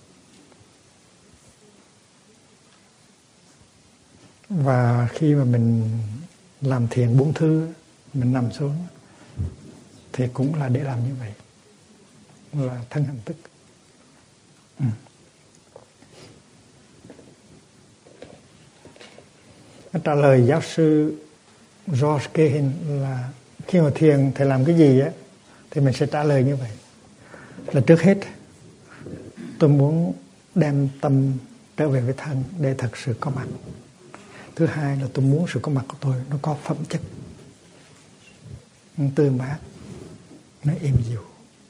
Và khi mà mình làm thiền buông thư, mình nằm xuống thì cũng là để làm như vậy, là thân hành tức. Nó trả lời giáo sư George Cahin là khi mà thiền thầy làm cái gì á, thì mình sẽ trả lời như vậy. Là trước hết tôi muốn đem tâm trở về với thân để thật sự có mặt. Thứ hai là tôi muốn sự có mặt của tôi nó có phẩm chất, nó tươi mát, nó êm dịu.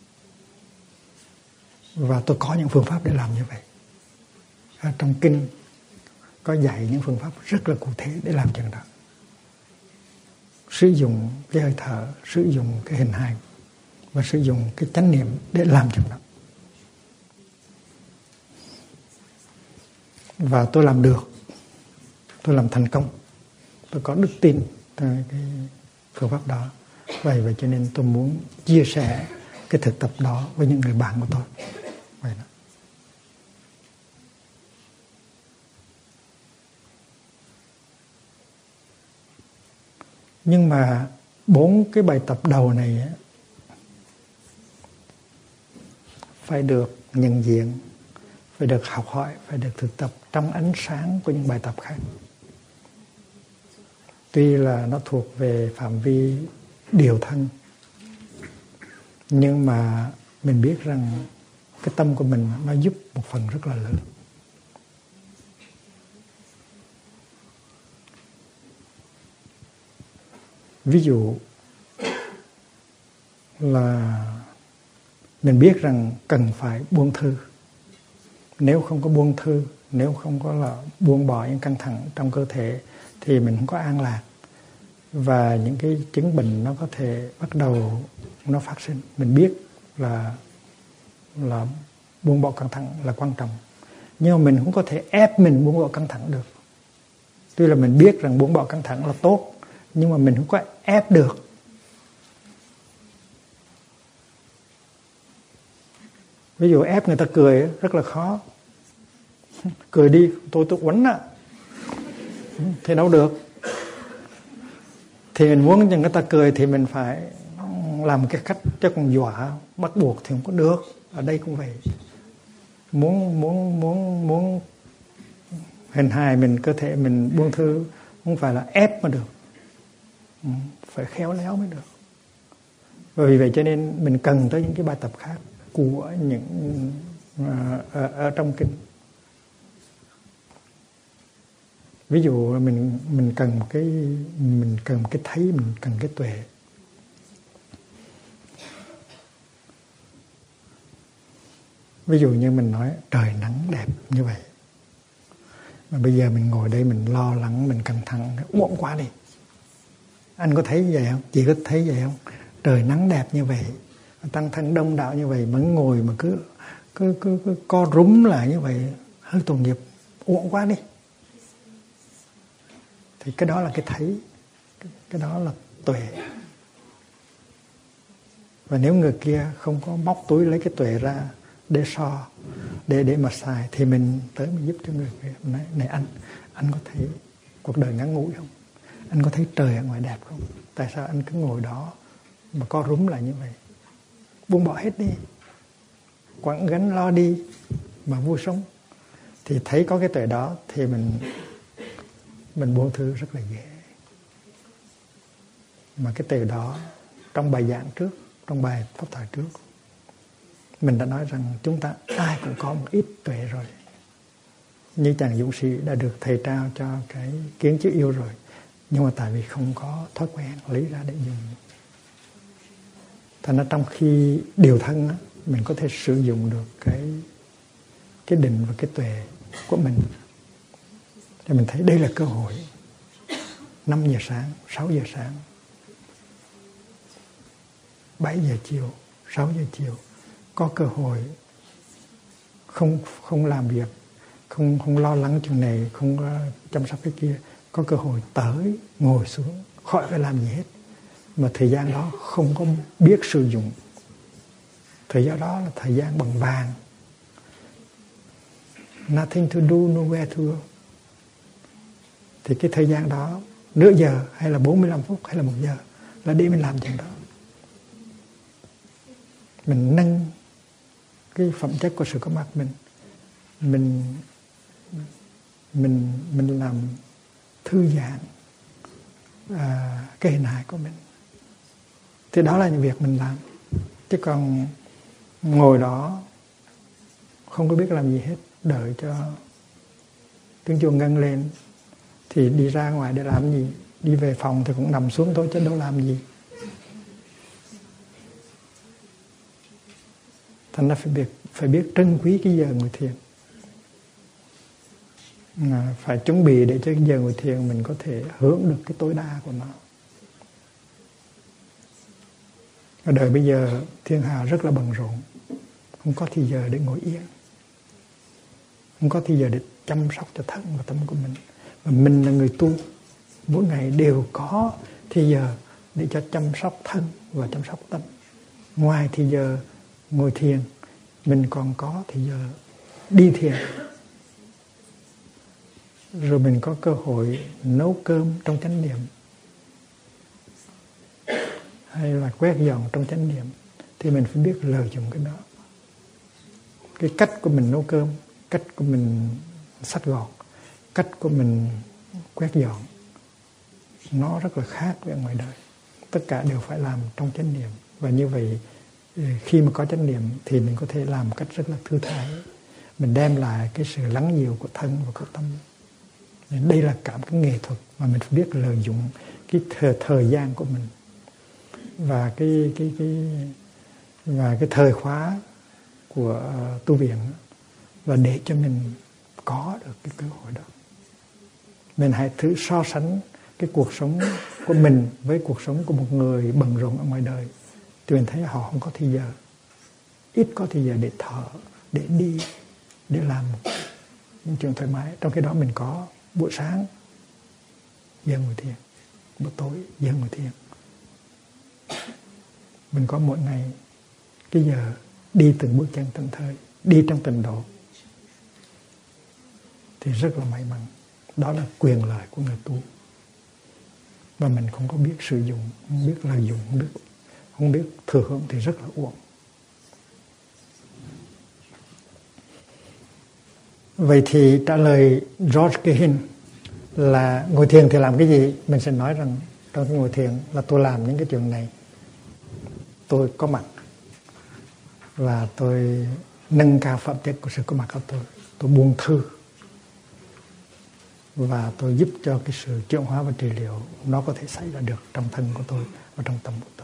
Và tôi có những phương pháp để làm như vậy. Ở trong kinh có dạy những phương pháp rất là cụ thể để làm chuyện đó. Sử dụng cái hơi thở, sử dụng cái hình hài và sử dụng cái chánh niệm để làm chuyện đó. Và tôi làm được, tôi làm thành công, tôi có đức tin trong cái phương pháp đó. Vậy cho nên tôi muốn chia sẻ cái thực tập đó với những người bạn của tôi. Vậy đó. Nhưng mà 4 cái bài tập đầu này phải được nhận diện, phải được học hỏi, phải được thực tập trong ánh sáng của những bài tập khác. Tuy là nó thuộc về phạm vi điều thân, nhưng mà mình biết rằng cái tâm của mình nó giúp một phần rất là lớn. Ví dụ là mình biết rằng cần phải buông thư. Nếu không có buông thư, nếu không có là buông bỏ những căng thẳng trong cơ thể thì mình không có an lạc. Và những cái chứng bệnh nó có thể bắt đầu nó phát sinh. Mình biết là là buông bỏ căng thẳng là quan trọng. Nhưng mà mình không có thể ép mình buông bỏ căng thẳng được. Tuy là mình biết rằng buông bỏ căng thẳng là tốt, nhưng mà mình không có ép được. Ví dụ ép người ta cười rất là khó. Cười đi, tôi quánh á, thì đâu được. Thì mình muốn cho người ta cười thì mình phải làm cái cách, chứ còn dọa bắt buộc thì không có được. Ở đây cũng vậy. Muốn hình hài mình, cơ thể mình buông thư, không phải là ép mà được, phải khéo léo mới được. Và vì vậy cho nên mình cần tới những cái bài tập khác của những ở trong kinh. Ví dụ mình cần một cái thấy, mình cần cái tuệ. Ví dụ như mình nói trời nắng đẹp như vậy, mà bây giờ mình ngồi đây mình lo lắng, mình căng thẳng, uổng quá đi. Anh có thấy vậy không? Chị có thấy vậy không? Trời nắng đẹp như vậy, tăng thân đông đảo như vậy, mà ngồi mà cứ co rúm lại như vậy, hơi tội nghiệp, uổng quá đi. Thì cái đó là cái thấy, cái đó là tuệ. Và nếu người kia không có móc túi lấy cái tuệ ra để so, để mà xài, thì mình tới mình giúp cho người kia. Nói, này anh có thấy cuộc đời ngắn ngủi không? Anh có thấy trời ở ngoài đẹp không? Tại sao anh cứ ngồi đó mà co rúm lại như vậy? Buông bỏ hết đi, quẳng gánh lo đi mà vui sống. Thì thấy có cái tuệ đó thì mình buông thư rất là dễ. Mà cái tuệ đó trong bài giảng trước, trong bài pháp thoại trước, mình đã nói rằng chúng ta ai cũng có một ít tuệ rồi. Như chàng dũng sĩ đã được thầy trao cho cái kiến chữ yêu rồi, nhưng mà tại vì không có thói quen lấy ra để dùng. Thành ra trong khi điều thân á, mình có thể sử dụng được cái định và cái tuệ của mình. Thì mình thấy đây là cơ hội. 5 giờ sáng, 6 giờ sáng, 7 giờ chiều, 6 giờ chiều, có cơ hội không làm việc, không lo lắng chuyện này, không chăm sóc cái kia, có cơ hội tới ngồi xuống, khỏi phải làm gì hết. Mà thời gian đó không có biết sử dụng. Thời gian đó là thời gian bằng vàng. Nothing to do, nowhere to go. Thì cái thời gian đó, nửa giờ hay là 45 phút hay là 1 giờ, là để mình làm chuyện đó. Mình nâng cái phẩm chất của sự có mặt mình làm thư giãn cái hình hài của mình. Thì đó là những việc mình làm. Chứ còn ngồi đó không có biết làm gì hết, đợi cho tiếng chuông ngân lên thì đi ra ngoài để làm gì? Đi về phòng thì cũng nằm xuống thôi chứ đâu làm gì. Thành ra phải biết trân quý cái giờ ngồi thiền. Phải chuẩn bị để cho cái giờ ngồi thiền mình có thể hưởng được cái tối đa của nó. Ở đời bây giờ thiên hạ rất là bận rộn, không có thì giờ để ngồi yên, không có thì giờ để chăm sóc cho thân và tâm của mình. Và mình là người tu, mỗi ngày đều có thì giờ để cho chăm sóc thân và chăm sóc tâm. Ngoài thì giờ ngồi thiền, mình còn có thì giờ đi thiền. Rồi mình có cơ hội nấu cơm trong chánh niệm, hay là quét dọn trong chánh niệm, thì mình phải biết lợi dụng cái đó. Cái cách của mình nấu cơm, cách của mình xách gọt, cách của mình quét dọn, nó rất là khác với ngoài đời. Tất cả đều phải làm trong chánh niệm. Và như vậy, khi mà có chánh niệm thì mình có thể làm một cách rất là thư thái. Mình đem lại cái sự lắng dịu của thân và của tâm. Đây là cả một cái nghệ thuật mà mình phải biết lợi dụng cái thời gian của mình và cái thời khóa của tu viện, và để cho mình có được cái cơ hội đó. Mình hãy thử so sánh cái cuộc sống của mình với cuộc sống của một người bận rộn ở ngoài đời, thì mình thấy họ không có thì giờ. ít có thời giờ để thở, để đi, để làm những chuyện thoải mái. Trong khi đó mình có buổi sáng giờ ngồi thiền, buổi tối giờ ngồi thiền. Mình có mỗi ngày cái giờ đi từng bước chân từng thời, đi trong tịnh độ, thì rất là may mắn. Đó là quyền lợi của người tu. Và mình không có biết sử dụng, không biết lợi dụng, không biết thừa hưởng thì rất là uổng. Vậy thì trả lời George Kehin là ngồi thiền thì làm cái gì? Mình sẽ nói rằng trong cái ngồi thiền là tôi làm những cái chuyện này. Tôi có mặt và tôi nâng cao phẩm chất của sự có mặt của tôi. Tôi buông thư và tôi giúp cho cái sự chuyển hóa và trị liệu nó có thể xảy ra được trong thân của tôi và trong tâm của tôi.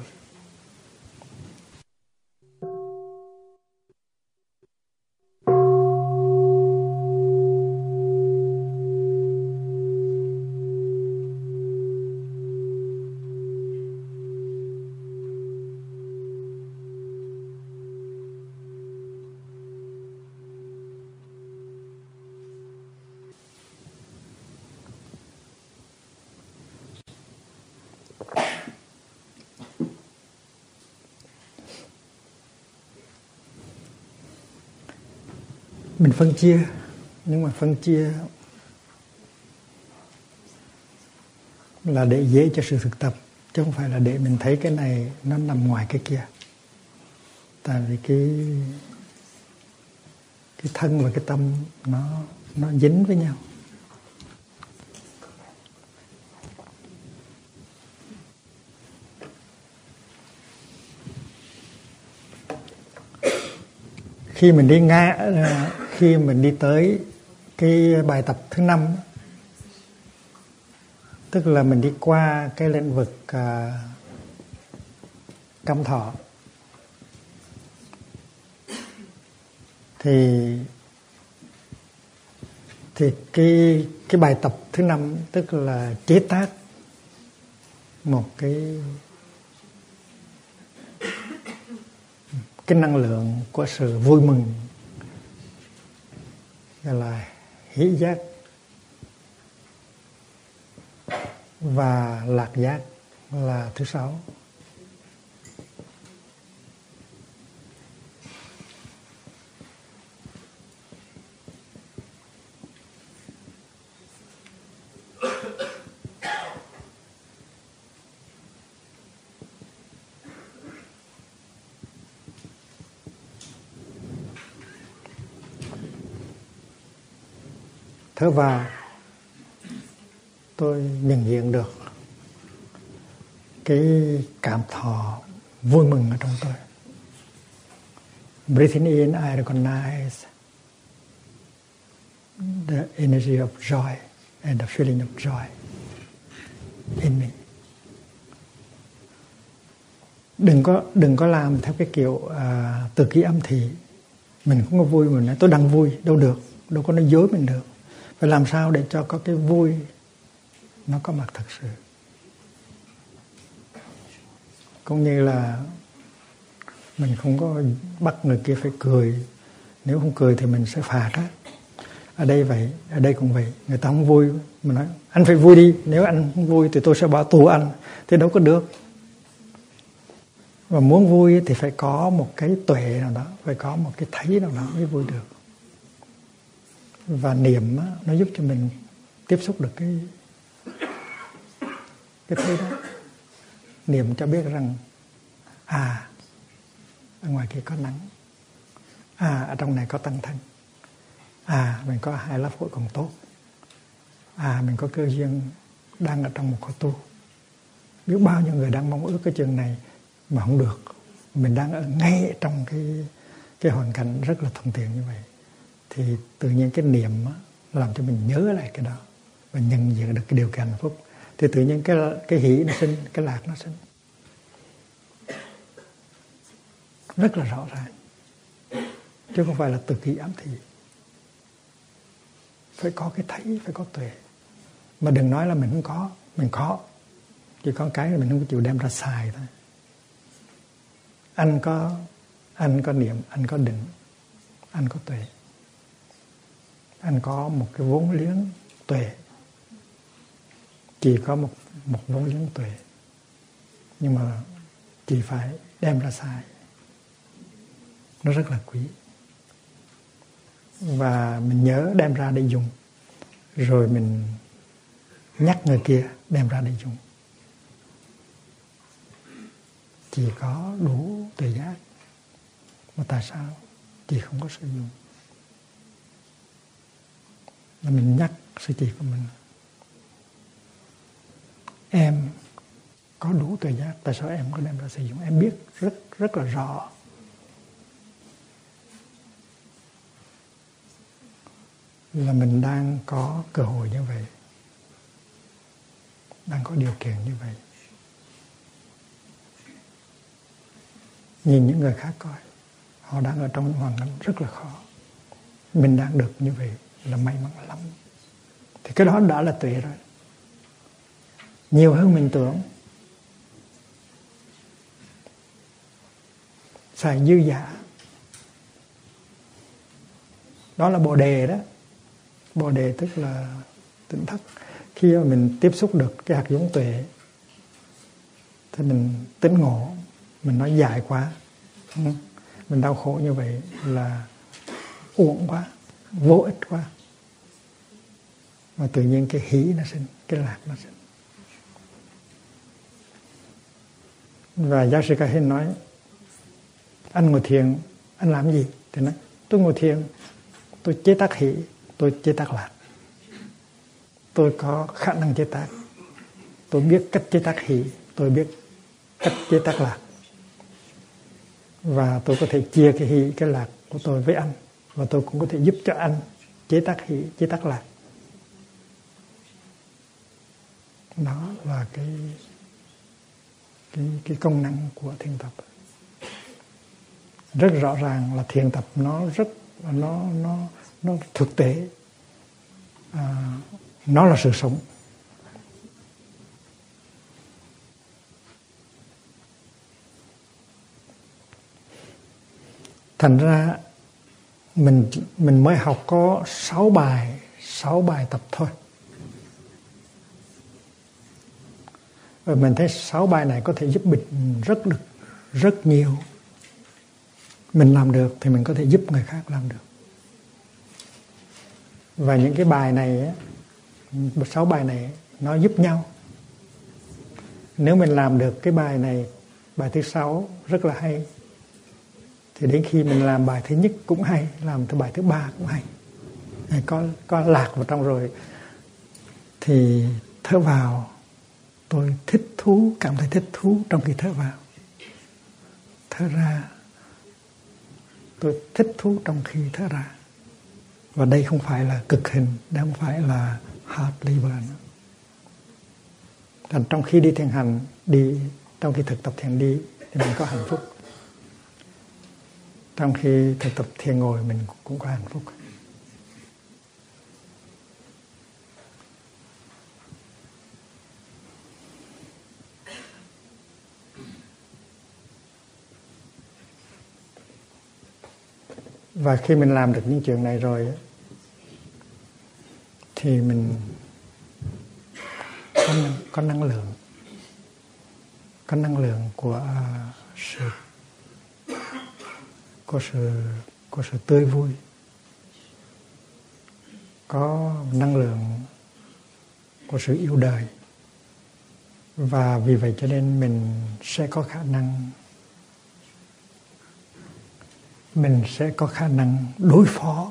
Mình phân chia, nhưng mà phân chia là để dễ cho sự thực tập, chứ không phải là để mình thấy cái này nó nằm ngoài cái kia. Tại vì cái thân và cái tâm nó dính với nhau. Khi mình đi tới cái bài tập thứ 5, tức là mình đi qua cái lĩnh vực cảm thọ, thì cái bài tập thứ 5 tức là chế tác một cái năng lượng của sự vui mừng, gọi là hỷ giác và lạc giác là thứ 6. Thở vào, tôi nhận diện được cái cảm thọ vui mừng ở trong tôi. Breathing in, I recognize the energy of joy and the feeling of joy in me. Đừng có làm theo cái kiểu từ ký âm thị. Mình không có vui, mình nói tôi đang vui, đâu được, đâu có nói dối mình được. Phải làm sao để cho có cái vui nó có mặt thật sự. Cũng như là mình không có bắt người kia phải cười. Nếu không cười thì mình sẽ phạt á. Ở đây vậy, ở đây cũng vậy. Người ta không vui, mình nói anh phải vui đi. Nếu anh không vui thì tôi sẽ bỏ tù anh. Thì đâu có được. Và muốn vui thì phải có một cái tuệ nào đó, phải có một cái thấy nào đó mới vui được. Và niệm á, nó giúp cho mình tiếp xúc được cái thấy đó. Niệm cho biết rằng ở ngoài kia có nắng, ở trong này có tăng thân, mình có 2 lá phổi còn tốt, mình có cơ duyên đang ở trong một khóa tu. Biết bao nhiêu người đang mong ước cái chuyện này mà không được. Mình đang ở ngay trong cái hoàn cảnh rất là thuận tiện như vậy. Thì tự nhiên cái niệm làm cho mình nhớ lại cái đó và nhận diện được cái điều kiện hạnh phúc. Thì tự nhiên cái hỷ nó sinh, cái lạc nó sinh. Rất là rõ ràng. Chứ không phải là từ ký ám thị. Phải có cái thấy, phải có tuệ. Mà đừng nói là mình không có. Mình có. Chỉ có cái là mình không chịu đem ra xài thôi. Anh có anh có niệm, anh có định, anh có tuệ. Anh có một cái vốn liếng tuệ. Chỉ có một vốn liếng tuệ. Nhưng mà chỉ phải đem ra xài. Nó rất là quý. Và mình nhớ đem ra để dùng. Rồi mình nhắc người kia đem ra để dùng. Chỉ có đủ tuệ giác. Mà tại sao chị không có sử dụng? Là mình nhắc sư chị của mình, em có đủ tuệ giác, tại sao em có đem ra sử dụng? Em biết rất là rõ. Là mình đang có cơ hội như vậy, đang có điều kiện như vậy. Nhìn những người khác coi, họ đang ở trong những hoàn cảnh rất là khó. Mình đang được như vậy là may mắn lắm. Thì cái đó đã là tuệ rồi. Nhiều hơn mình tưởng. Xài dư giả. Đó là bồ đề đó. Bồ đề tức là tỉnh thức. Khi mà mình tiếp xúc được cái hạt giống tuệ thì mình tỉnh ngộ. Mình nói dài quá, mình đau khổ như vậy là uổng quá, vô ích quá. Mà tự nhiên cái hỷ nó sinh, cái lạc nó sinh. Và giáo sư Ca Hên nói, anh ngồi thiền, anh làm gì? Thì nói, tôi ngồi thiền, tôi chế tác hỷ, tôi chế tác lạc. Tôi có khả năng chế tác. Tôi biết cách chế tác hỷ, tôi biết cách chế tác lạc. Và tôi có thể chia cái hỷ, cái lạc của tôi với anh. Và tôi cũng có thể giúp cho anh chế tác hỷ, chế tác lạc. Đó là cái công năng của thiền tập. Rất rõ ràng là thiền tập nó thực tế, nó là sự sống. Thành ra mình mới học có 6 bài tập thôi. Và mình thấy 6 bài này có thể giúp mình rất nhiều. Mình làm được thì mình có thể giúp người khác làm được. Và những cái bài này, 6 bài này nó giúp nhau. Nếu mình làm được cái bài này, bài thứ 6 rất là hay, thì đến khi mình làm bài thứ nhất cũng hay, làm tới bài thứ 3 cũng hay. Có lạc vào trong rồi thì thở vào, tôi thích thú, cảm thấy thích thú trong khi thở vào. Thở ra, tôi thích thú trong khi thở ra. Và đây không phải là cực hình, đây không phải là hard labor nữa. Thành trong khi đi thiền hành, trong khi thực tập thiền đi thì mình có hạnh phúc. Trong khi thực tập thiền ngồi mình cũng có hạnh phúc. Và khi mình làm được những chuyện này rồi thì mình có năng lượng. Có năng lượng của sự tươi vui. Có năng lượng của sự yêu đời. Và vì vậy cho nên mình sẽ có khả năng đối phó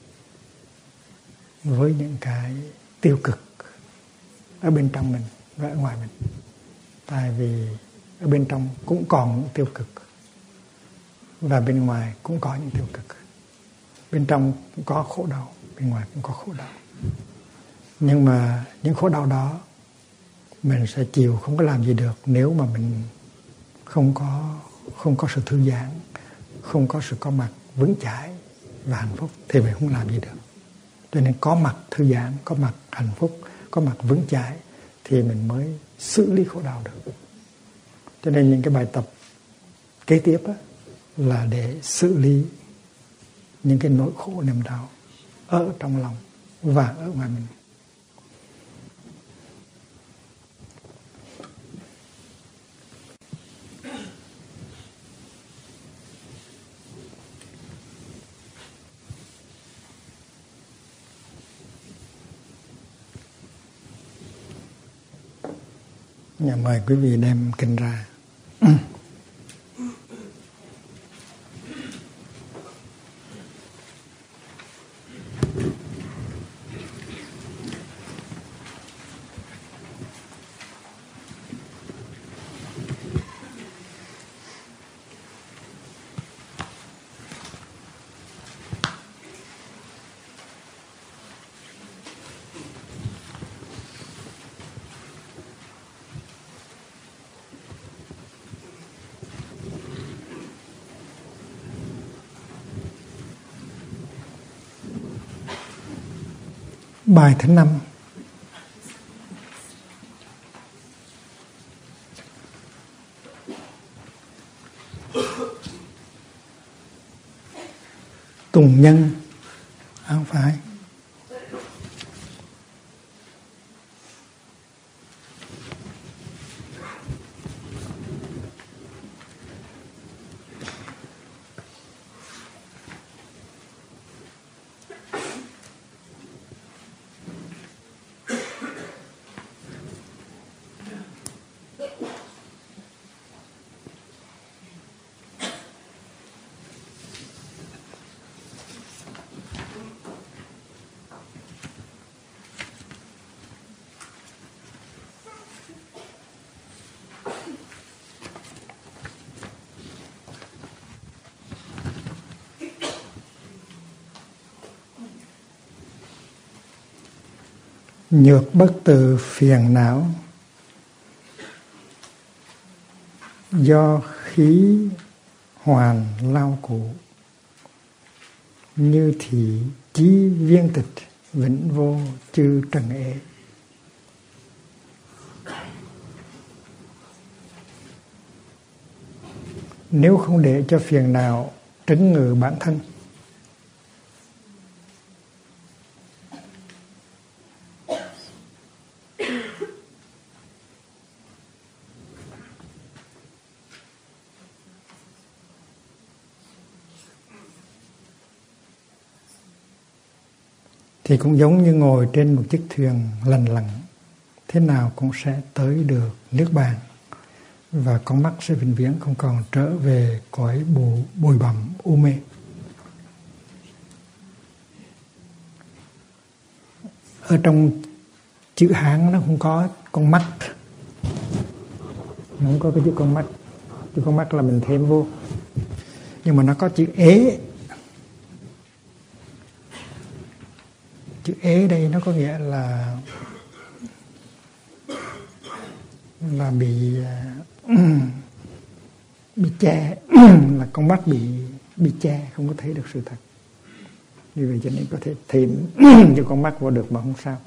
với những cái tiêu cực ở bên trong mình và ở ngoài mình. Tại vì ở bên trong cũng còn những tiêu cực và bên ngoài cũng có những tiêu cực. Bên trong cũng có khổ đau, bên ngoài cũng có khổ đau. Nhưng mà những khổ đau đó mình sẽ chịu, không có làm gì được nếu mà mình không có sự thư giãn, không có sự có mặt vững chãi và hạnh phúc thì mình không làm gì được. Cho nên có mặt thư giãn, có mặt hạnh phúc, có mặt vững chãi thì mình mới xử lý khổ đau được. Cho nên những cái bài tập kế tiếp á, là để xử lý những cái nỗi khổ niềm đau ở trong lòng và ở ngoài mình. Nhà mời quý vị đem kinh ra. Bài thứ 5. Tùng nhân, không phải. Nhược bất từ phiền não, do khí hoàn lao cụ, như thị chí viên tịch, vĩnh vô chư trần ế. Nếu không để cho phiền não trấn ngự bản thân, thì cũng giống như ngồi trên một chiếc thuyền lành lặn, thế nào cũng sẽ tới được nước bàn, và con mắt sẽ vĩnh viễn không còn trở về cõi bụi bặm u mê. Ở trong chữ Hán nó không có con mắt, nó không có cái chữ con mắt. Chữ con mắt là mình thêm vô, nhưng mà nó có chữ ế. Chữ ế đây nó có nghĩa là bị che, là con mắt bị che, không có thấy được sự thật. Như vậy cho nên có thể thêm cho con mắt vào được mà không sao.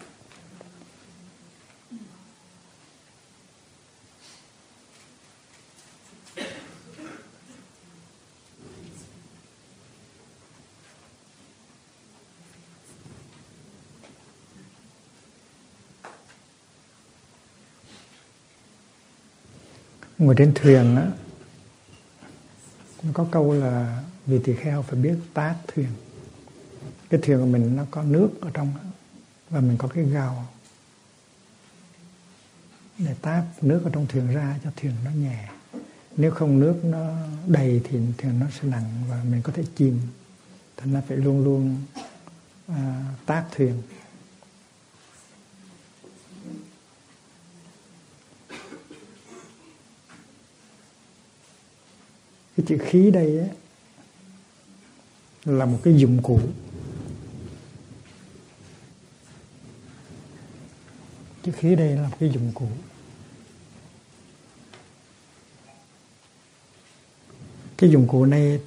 Ngồi trên thuyền á, có câu là vị tỳ kheo phải biết tát thuyền. Cái thuyền của mình nó có nước ở trong đó, và mình có cái gào để tát nước ở trong thuyền ra cho thuyền nó nhẹ. Nếu không nước nó đầy thì thuyền nó sẽ nặng và mình có thể chìm. Thành ra phải luôn luôn tát thuyền. Cái chữ khí đây ấy, là một cái dụng cụ. Chữ khí đây là một cái dụng cụ. Cái dụng cụ này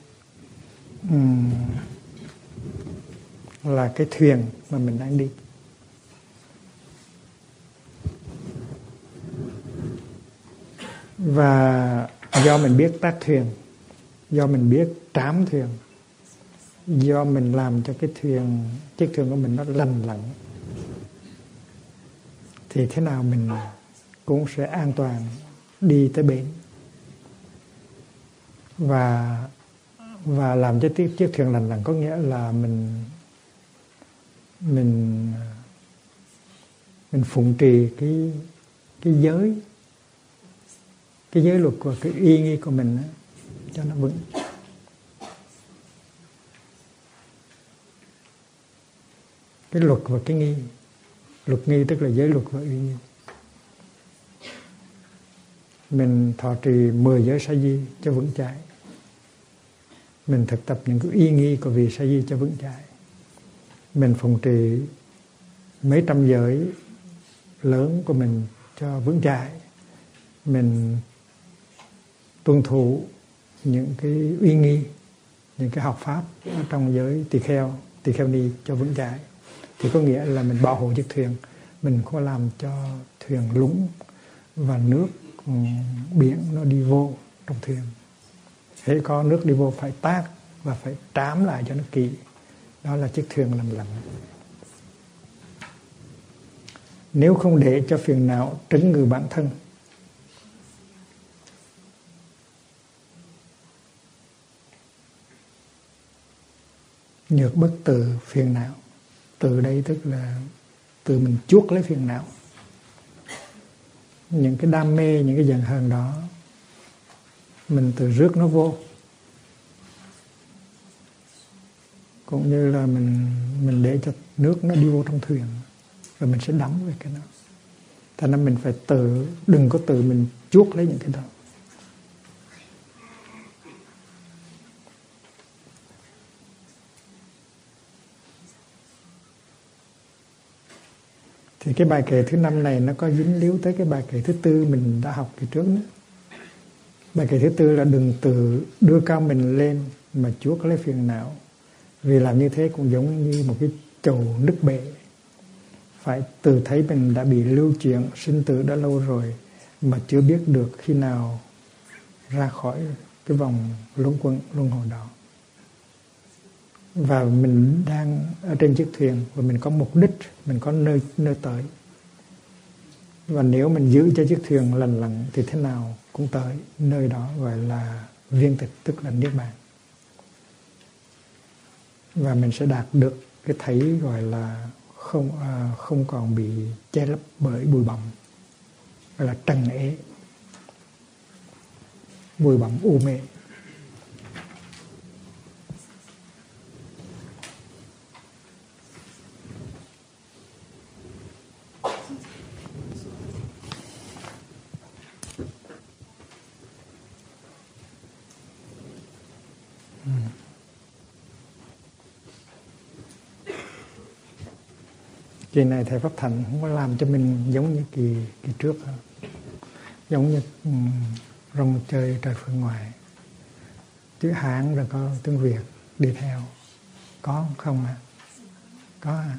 là cái thuyền mà mình đang đi. Và do mình biết tát thuyền, do mình biết trám thuyền, do mình làm cho cái chiếc thuyền của mình nó lành lặn, thì thế nào mình cũng sẽ an toàn đi tới bến. Và làm cho chiếc thuyền lành lặn có nghĩa là mình phụng trì cái giới luật của cái uy nghi của mình đó, cho nó vững. Cái luật và cái nghi. Luật nghi tức là giới luật và uy nghi. Mình thọ trì 10 giới sa di cho vững chãi. Mình thực tập những cái uy nghi của vị sa di cho vững chãi. Mình phụng trì mấy trăm giới lớn của mình cho vững chãi. Mình tuân thủ những cái uy nghi, những cái học pháp ở trong giới tỳ kheo ni cho vững chãi. Thì có nghĩa là mình bảo hộ chiếc thuyền, mình không làm cho thuyền lún và nước biển nó đi vô trong thuyền. Hễ có nước đi vô phải tác và phải trám lại cho nó kỹ. Đó là chiếc thuyền lành lặn. Nếu không để cho phiền não trấn ngự bản thân, nhược bất từ phiền não. Từ đây tức là từ mình chuốc lấy phiền não. Những cái đam mê, những cái giận hờn đó mình từ rước nó vô. Cũng như là mình để cho nước nó đi vô trong thuyền, rồi mình sẽ đắm về cái đó. Thành ra mình phải đừng có tự mình chuốc lấy những cái đó. Thì cái bài kệ thứ 5 này nó có dính líu tới cái bài kệ thứ 4 mình đã học kỳ trước nữa. Bài kệ thứ 4 là đừng tự đưa cao mình lên mà chuốc lấy phiền não. Vì làm như thế cũng giống như một cái chậu nứt bể. Phải tự thấy mình đã bị lưu chuyển sinh tử đã lâu rồi mà chưa biết được khi nào ra khỏi cái vòng luẩn quẩn luân hồi đó. Và mình đang ở trên chiếc thuyền và mình có mục đích, mình có nơi tới. Và nếu mình giữ cho chiếc thuyền lành lặn thì thế nào cũng tới nơi đó, gọi là viên tịch, tức là niết bàn. Và mình sẽ đạt được cái thấy gọi là không còn bị che lấp bởi bụi bặm, gọi là trần ế, bụi bặm u mê. Kỳ này thầy Pháp Thành không có làm cho mình giống như kỳ trước, giống như rong chơi trời phương ngoài, chữ Hán rồi có tiếng Việt đi theo, có không ạ? Có à?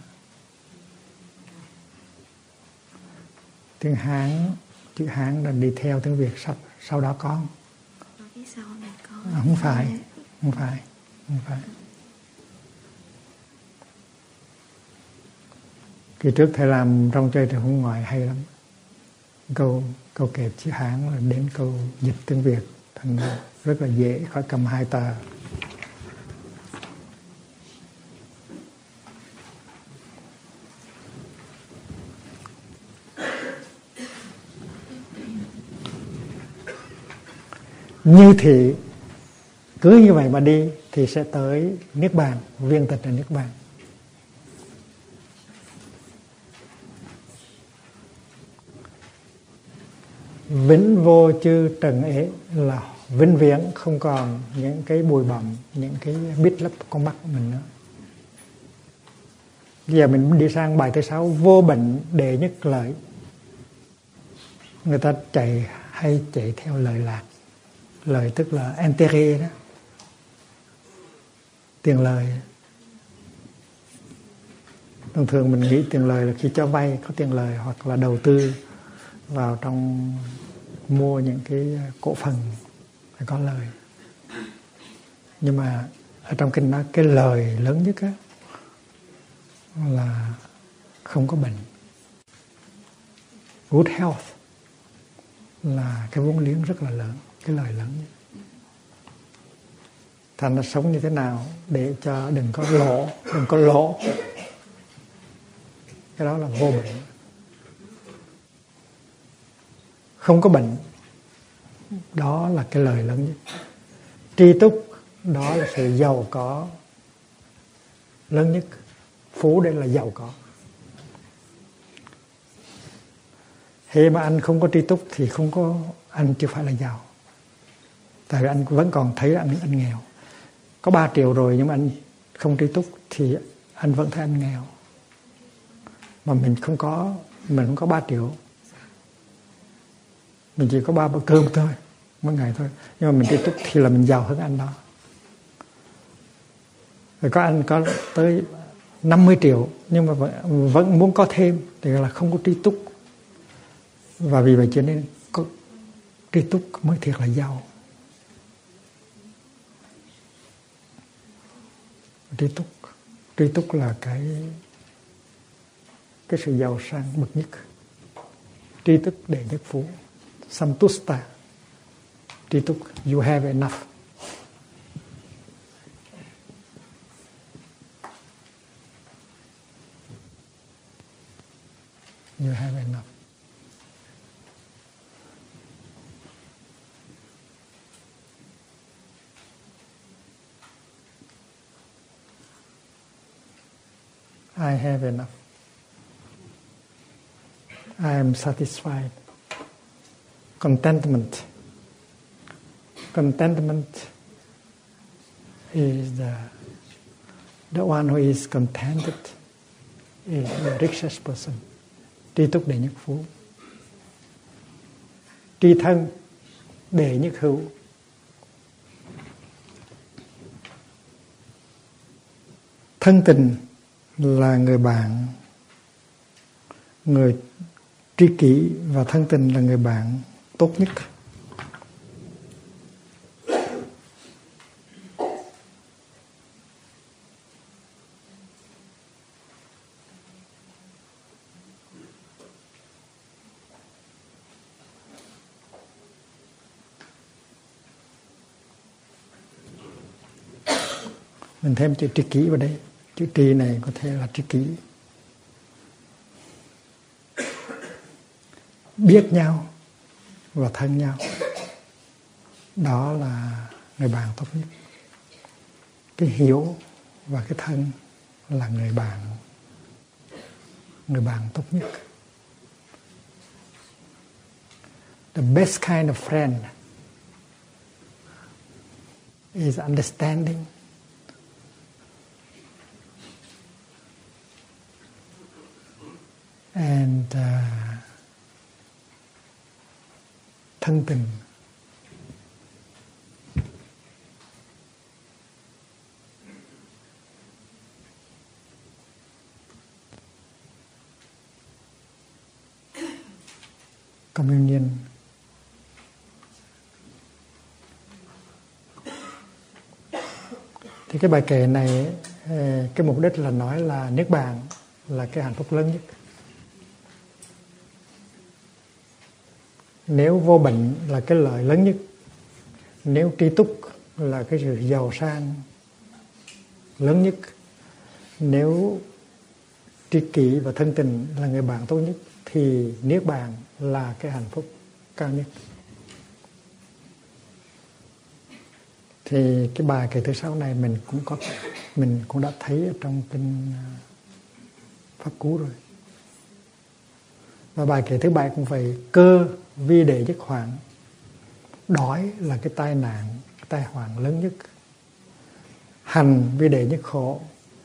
Tiếng Hán, chữ Hán là đi theo tiếng Việt sau đó có. Không phải. Kỳ trước thầy làm rong chơi trời phương ngoài hay lắm. Câu kẹp chữ Hán là đến câu dịch tiếng Việt, thành ra rất là dễ, khỏi cầm 2 tờ. Như thị cứ như vậy mà đi thì sẽ tới niết bàn, viên tịch là niết bàn. Vĩnh vô chư trần ế là vĩnh viễn không còn những cái bụi bặm, những cái bít lấp con mắt của mình nữa. Bây giờ mình đi sang bài thứ 6, vô bệnh đệ nhất lợi. Người ta hay chạy theo lời lạc. Lời tức là intérêt đó, tiền lời. Thường thường mình nghĩ tiền lời là khi cho vay có tiền lời, hoặc là đầu tư vào trong mua những cái cổ phần phải có lời. Nhưng mà ở trong kinh nói cái lời lớn nhất á là không có bệnh. Good health là cái vốn liếng rất là lớn, cái lời lớn nhất. Thành nó sống như thế nào để cho đừng có lỗ. Cái đó là vô bệnh. Không có bệnh, đó là cái lời lớn nhất. Tri túc, đó là sự giàu có lớn nhất. Phú đây là giàu có. Khi mà anh không có tri túc thì không có, anh chưa phải là giàu. Tại vì anh vẫn còn thấy anh nghèo. Có 3 triệu rồi nhưng mà anh không tri túc thì anh vẫn thấy anh nghèo. Mà mình không có 3 triệu. Mình chỉ có 3 bữa cơm thôi, mỗi ngày thôi. Nhưng mà mình tri túc thì là mình giàu hơn anh đó. Rồi có anh có tới 50 triệu nhưng mà vẫn muốn có thêm thì là không có tri túc. Và vì vậy cho nên có tri túc mới thiệt là giàu. Tri túc là cái sự giàu sang bậc nhất. Tri túc đệ nhất phú. Samtusta. Tri túc, you have enough. You have enough. I have enough. I am satisfied. Contentment. Contentment is the one who is contented is the richest person. Tri túc đệ nhất phú. Tri thân đệ nhất hữu. Thân tình là người bạn, người tri kỷ, và thân tình là người bạn tốt nhất. Mình thêm chữ tri kỷ vào đây. Chữ tri này có thể là tri kỷ. Biết nhau và thân nhau, đó là người bạn tốt nhất. Cái hiểu và cái thân là người bạn tốt nhất. The best kind of friend is understanding. And thân tình. Communion. Thì cái bài kệ này, cái mục đích là nói là niết bàn là cái hạnh phúc lớn nhất. Nếu vô bệnh là cái lợi lớn nhất. Nếu tri túc là cái sự giàu sang lớn nhất. Nếu tri kỷ và thân tình là người bạn tốt nhất thì niết bàn là cái hạnh phúc cao nhất. Thì cái bài kệ thứ 6 này mình cũng đã thấy ở trong kinh Pháp Cú rồi. Và bài kệ thứ 7 cũng vậy. Cơ vi đệ nhất hoạn. Đói là cái tai nạn, cái tai họa lớn nhất. Hành vi đệ nhất khổ.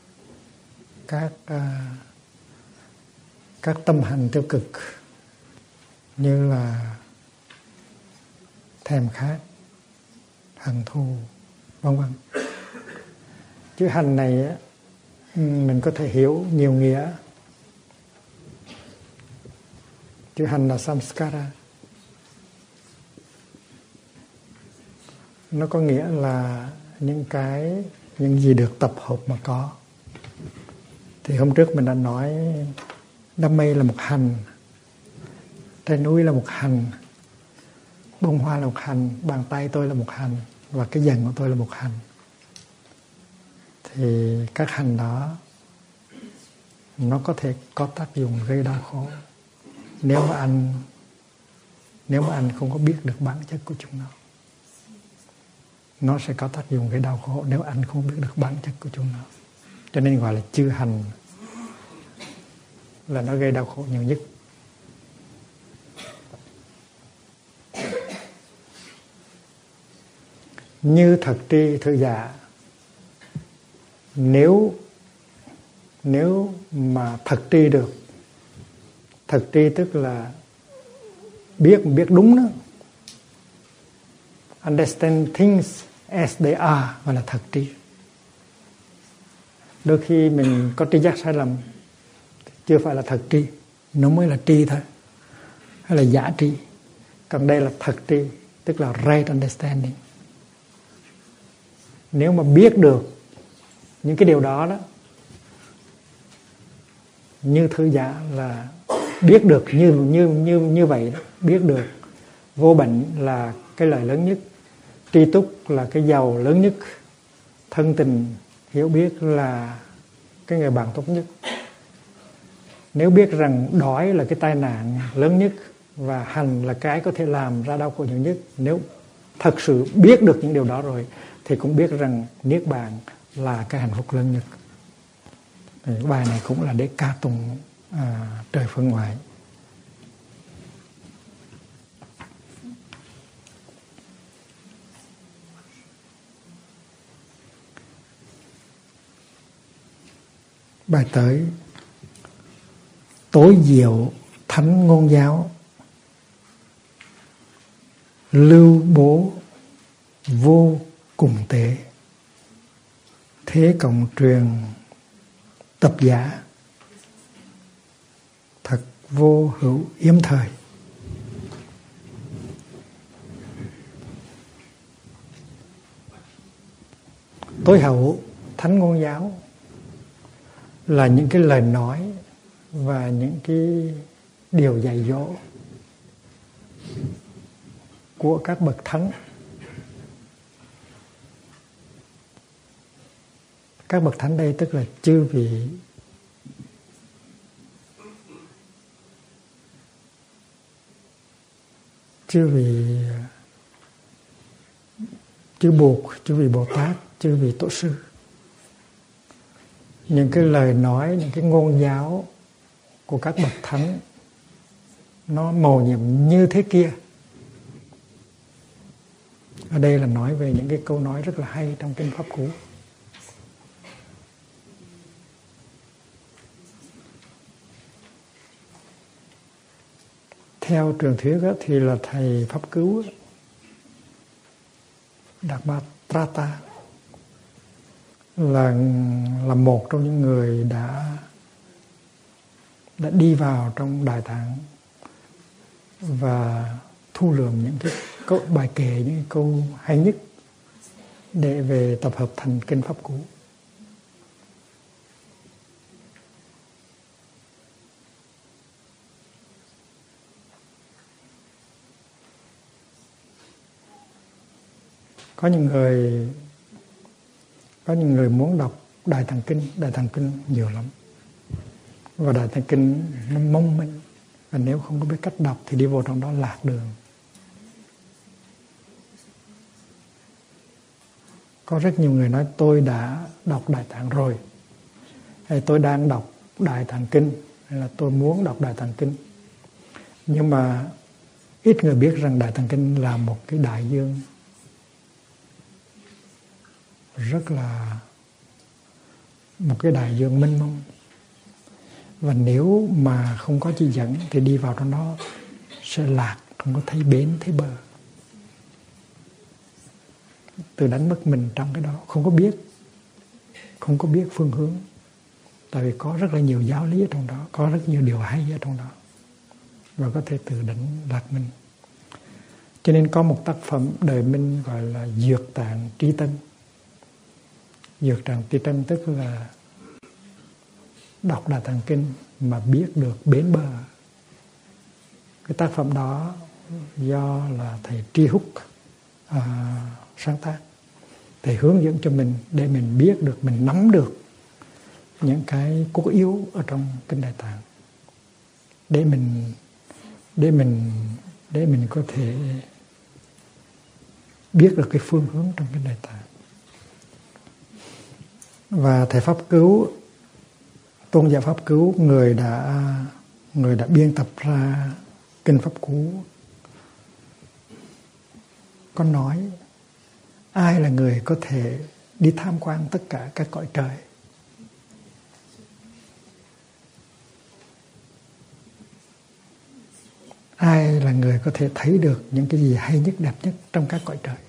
Các tâm hành tiêu cực như là thèm khát, hận thù, vân vân. Chữ hành này mình có thể hiểu nhiều nghĩa. Chữ hành là samskara. Nó có nghĩa là những gì được tập hợp mà có. Thì hôm trước mình đã nói đám mây là một hành, trái núi là một hành, bông hoa là một hành, bàn tay tôi là một hành, và cái dần của tôi là một hành. Thì các hành đó nó có thể có tác dụng gây đau khổ nếu mà anh không có biết được bản chất của chúng nó. Nó sẽ có tác dụng gây đau khổ nếu anh không biết được bản chất của chúng nó. Cho nên gọi là chư hành, là nó gây đau khổ nhiều nhất. Như thật tri thử giả, nếu mà thật tri được, thật tri tức là biết đúng đó, understand things as they are, gọi là thật tri. Đôi khi mình có tri giác sai lầm, chưa phải là thật tri, nó mới là tri thôi, hay là giả tri. Còn đây là thật tri, tức là right understanding. Nếu mà biết được những cái điều đó, như thư giả là biết được như vậy đó, biết được vô bệnh là cái lời lớn nhất, tri túc là cái giàu lớn nhất, thân tình hiểu biết là cái người bạn tốt nhất. Nếu biết rằng đói là cái tai nạn lớn nhất và hành là cái có thể làm ra đau khổ nhiều nhất, nếu thật sự biết được những điều đó rồi thì cũng biết rằng niết bàn là cái hạnh phúc lớn nhất. Bài này cũng là để ca tụng trời phương ngoại. Bài tới: tối diệu thánh ngôn giáo, lưu bố vô cùng tế, thế cộng truyền tập giả, thật vô hữu yếm thời. Tối hậu thánh ngôn giáo là những cái lời nói và những cái điều dạy dỗ của các bậc thánh. Các bậc thánh đây tức là chư vị chư Bụt, chư vị Bồ Tát, chư vị Tổ sư. Những cái lời nói, những cái ngôn giáo của các bậc thánh nó mầu nhiệm như thế kia. Ở đây là nói về những cái câu nói rất là hay trong kinh Pháp Cú. Theo truyền thuyết thì là thầy Pháp Cứu Đạt Ma Trata là một trong những người đã đi vào trong Đại Tạng và thu lượm những cái bài kệ, những cái câu hay nhất để về tập hợp thành kinh Pháp Cú. Có những người muốn đọc Đại Tạng Kinh nhiều lắm. Và Đại Tạng Kinh nó mong manh, và nếu không có biết cách đọc thì đi vô trong đó lạc đường. Có rất nhiều người nói tôi đã đọc Đại Tạng rồi, hay tôi đang đọc Đại Tạng Kinh, hay là tôi muốn đọc Đại Tạng Kinh. Nhưng mà ít người biết rằng Đại Tạng Kinh là một cái đại dương rất là một cái đại dương mênh mông, và nếu mà không có chỉ dẫn thì đi vào trong đó sẽ lạc, không có thấy bến thấy bờ, tự đánh mất mình trong cái đó, không có biết phương hướng. Tại vì có rất là nhiều giáo lý ở trong đó, có rất nhiều điều hay ở trong đó, và có thể tự đánh lạc mình. Cho nên có một tác phẩm đời Minh gọi là Dược Tạng Trí Tân. Dược tràng Tỳ Trân tức là đọc Đại Tạng Kinh mà biết được bến bờ. Cái tác phẩm đó do là thầy Tri Húc sáng tác. Thầy hướng dẫn cho mình để mình biết được, mình nắm được những cái cốt yếu ở trong Kinh Đại Tạng, để mình có thể biết được cái phương hướng trong Kinh Đại Tạng. Và thầy Pháp Cứu, tôn giả Pháp Cứu, người đã biên tập ra Kinh Pháp Cú, có nói ai là người có thể đi tham quan tất cả các cõi trời. Ai là người có thể thấy được những cái gì hay nhất, đẹp nhất trong các cõi trời.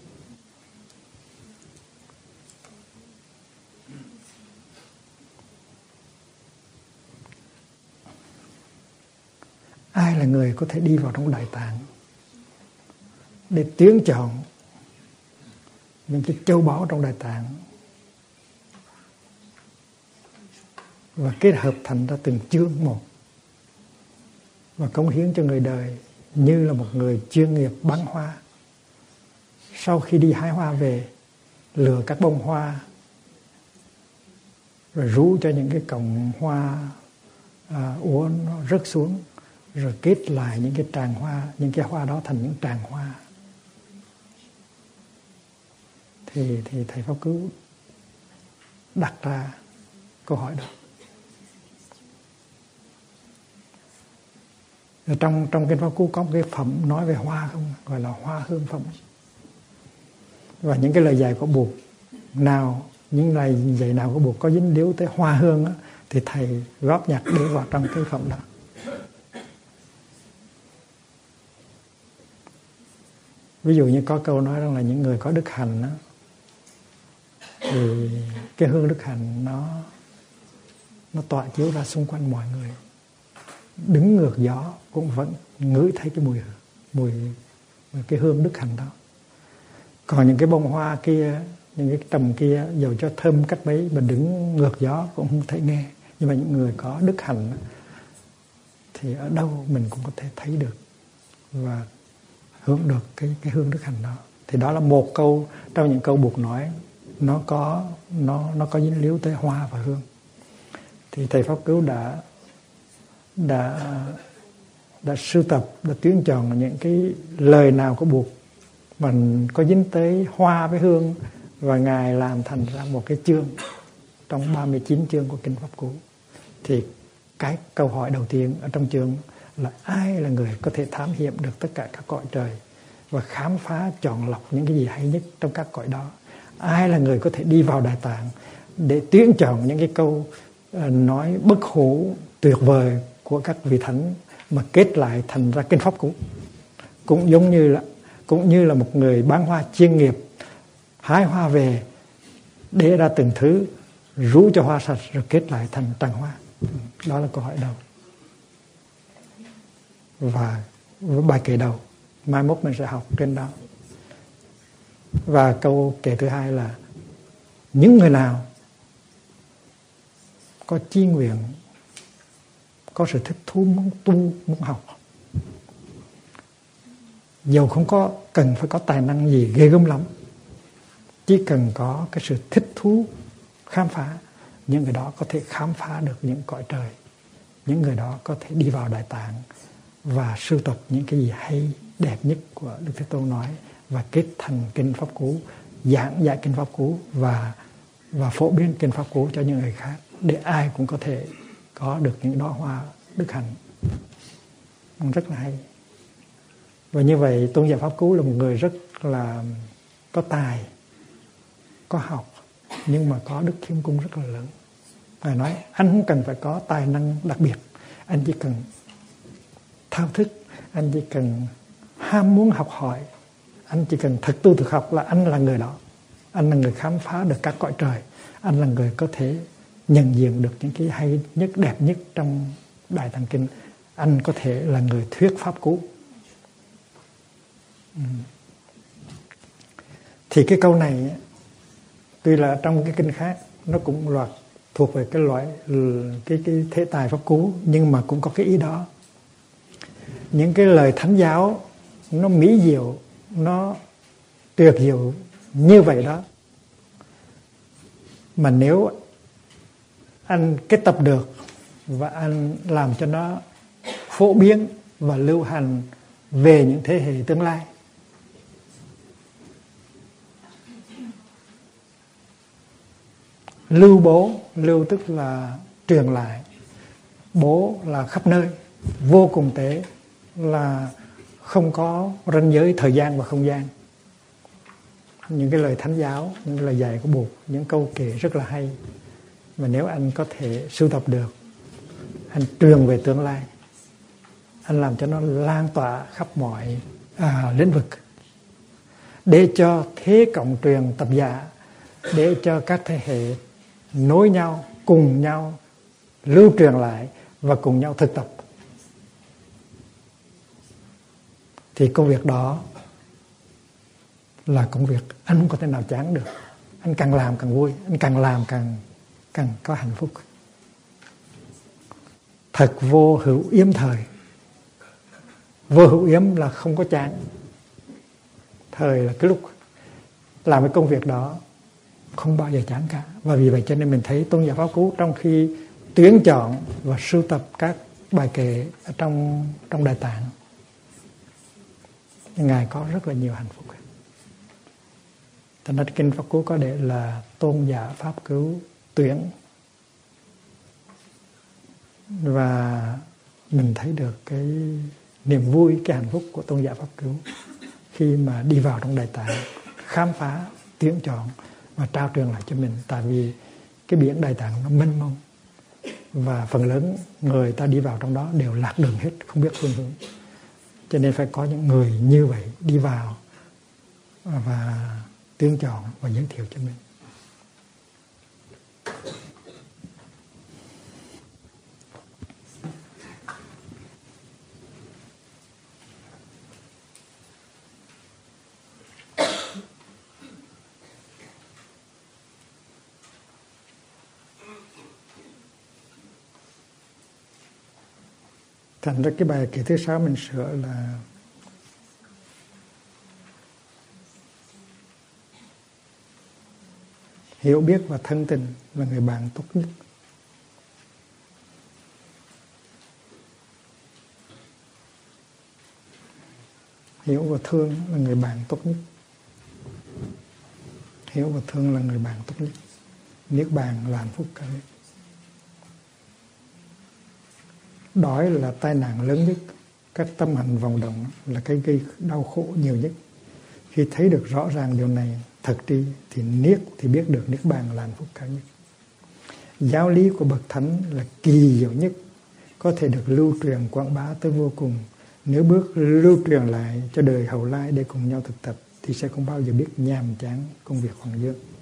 Ai là người có thể đi vào trong Đại Tạng để tuyển chọn những cái châu báu trong Đại Tạng và kết hợp thành ra từng chương một và cống hiến cho người đời như là một người chuyên nghiệp bán hoa. Sau khi đi hái hoa về, lựa các bông hoa rồi rú cho những cái cọng hoa úa nó rớt xuống, rồi kết lại những cái tràng hoa, những cái hoa đó thành những tràng hoa. Thì thầy Pháp Cứu đặt ra câu hỏi đó. Ở trong Kinh Pháp Cú có một cái phẩm nói về hoa không, gọi là hoa hương phẩm. Và những cái lời dạy của Bụt nào, những lời dạy nào của Bụt có dính líu tới hoa hương á, thì thầy góp nhặt để vào trong cái phẩm đó. Ví dụ như có câu nói rằng là những người có đức hạnh á, thì cái hương đức hạnh nó tỏa chiếu ra xung quanh mọi người, đứng ngược gió cũng vẫn ngửi thấy cái mùi cái hương đức hạnh đó. Còn những cái bông hoa kia, những cái trầm kia, dầu cho thơm cách mấy mà đứng ngược gió cũng không thể nghe. Nhưng mà những người có đức hạnh thì ở đâu mình cũng có thể thấy được và hưởng được cái hương đức hạnh đó. Thì đó là một câu trong những câu Bụt nói, nó có dính líu tới hoa và hương. Thì thầy Pháp Cứu đã sưu tập, đã tuyển chọn những cái lời nào của Bụt mà có dính tới hoa với hương, và Ngài làm thành ra một cái chương trong 39 chương của Kinh Pháp Cú. Thì cái câu hỏi đầu tiên ở trong chương là ai là người có thể thám hiểm được tất cả các cõi trời và khám phá, chọn lọc những cái gì hay nhất trong các cõi đó. Ai là người có thể đi vào Đại Tạng để tuyển chọn những cái câu nói bất hủ tuyệt vời của các vị thánh mà kết lại thành ra Kinh Pháp Cú. Cũng như là một người bán hoa chuyên nghiệp hái hoa về, để ra từng thứ, rú cho hoa sạch rồi kết lại thành tràng hoa. Đó là câu hỏi đầu. Và bài kể đầu mai mốt mình sẽ học trên đó. Và câu kể thứ hai là những người nào có chí nguyện, có sự thích thú muốn tu, muốn học, dầu không có cần phải có tài năng gì ghê gớm lắm, chỉ cần có cái sự thích thú khám phá, những người đó có thể khám phá được những cõi trời. Những người đó có thể đi vào Đại Tạng và sưu tập những cái gì hay đẹp nhất của Đức Thế Tôn nói và kết thành Kinh Pháp Cú, giảng dạy Kinh Pháp Cú và phổ biến Kinh Pháp Cú cho những người khác, để ai cũng có thể có được những đóa hoa đức hạnh. Rất là hay. Và như vậy tôn giả Pháp Cú là một người rất là có tài, có học, nhưng mà có đức khiêm cung rất là lớn. Ngài nói anh không cần phải có tài năng đặc biệt, anh chỉ cần thao thức, anh chỉ cần ham muốn học hỏi, anh chỉ cần thực tu thực học là anh là người đó. Anh là người khám phá được các cõi trời. Anh là người có thể nhận diện được những cái hay nhất, đẹp nhất trong Đại Tạng Kinh. Anh có thể là người thuyết Pháp Cú. Thì cái câu này Tuy là trong cái kinh khác nó cũng thuộc về cái loại cái thế tài pháp cú, nhưng mà cũng có cái ý đó. Những cái lời thánh giáo nó mỹ diệu, nó tuyệt diệu như vậy đó, mà nếu anh kết tập được và anh làm cho nó phổ biến và lưu hành về những thế hệ tương lai, lưu bố, lưu tức là truyền lại, bố là khắp nơi, vô cùng tế là không có ranh giới thời gian và không gian. Những cái lời thánh giáo, những lời dạy của Bụt, những câu kệ rất là hay, mà nếu anh có thể sưu tập được, anh truyền về tương lai, anh làm cho nó lan tỏa khắp mọi lĩnh vực, để cho thế cộng truyền tập giả, để cho các thế hệ nối nhau, cùng nhau lưu truyền lại và cùng nhau thực tập, thì công việc đó là công việc anh không có thể nào chán được. Anh càng làm càng vui, anh càng làm càng có hạnh phúc. Thật vô hữu yếm thời. Vô hữu yếm là không có chán. Thời là cái lúc làm cái công việc đó không bao giờ chán cả. Và vì vậy cho nên mình thấy Tôn giả Pháp Cú trong khi tuyển chọn và sưu tập các bài kệ ở trong Đại Tạng, Ngài có rất là nhiều hạnh phúc. Thành ra kinh Pháp Cú có để là Tôn giả Pháp Cứu tuyển. Và mình thấy được cái niềm vui, cái hạnh phúc của Tôn giả Pháp Cứu khi mà đi vào trong Đại Tạng, khám phá, tuyển chọn và trao truyền lại cho mình. Tại vì cái biển Đại Tạng nó mênh mông, và phần lớn người ta đi vào trong đó đều lạc đường hết, không biết phương hướng. Cho nên phải có những người như vậy đi vào và tuyển chọn và giới thiệu cho mình. Thành ra cái bài kệ thứ 6 mình sửa là hiểu biết và thân tình là người bạn tốt nhất. Hiểu và thương là người bạn tốt nhất. Hiểu và thương là người bạn tốt nhất. Niết bàn là hạnh phúc cao nhất. Đói là tai nạn lớn nhất. Các tâm hành vọng động là cái gây đau khổ nhiều nhất. Khi thấy được rõ ràng điều này thật tri thì biết được niết bàn là hạnh phúc cao nhất. Giáo lý của bậc thánh là kỳ diệu nhất, có thể được lưu truyền quảng bá tới vô cùng. Nếu bước lưu truyền lại cho đời hậu lai để cùng nhau thực tập thì sẽ không bao giờ biết nhàm chán công việc hoàng dương.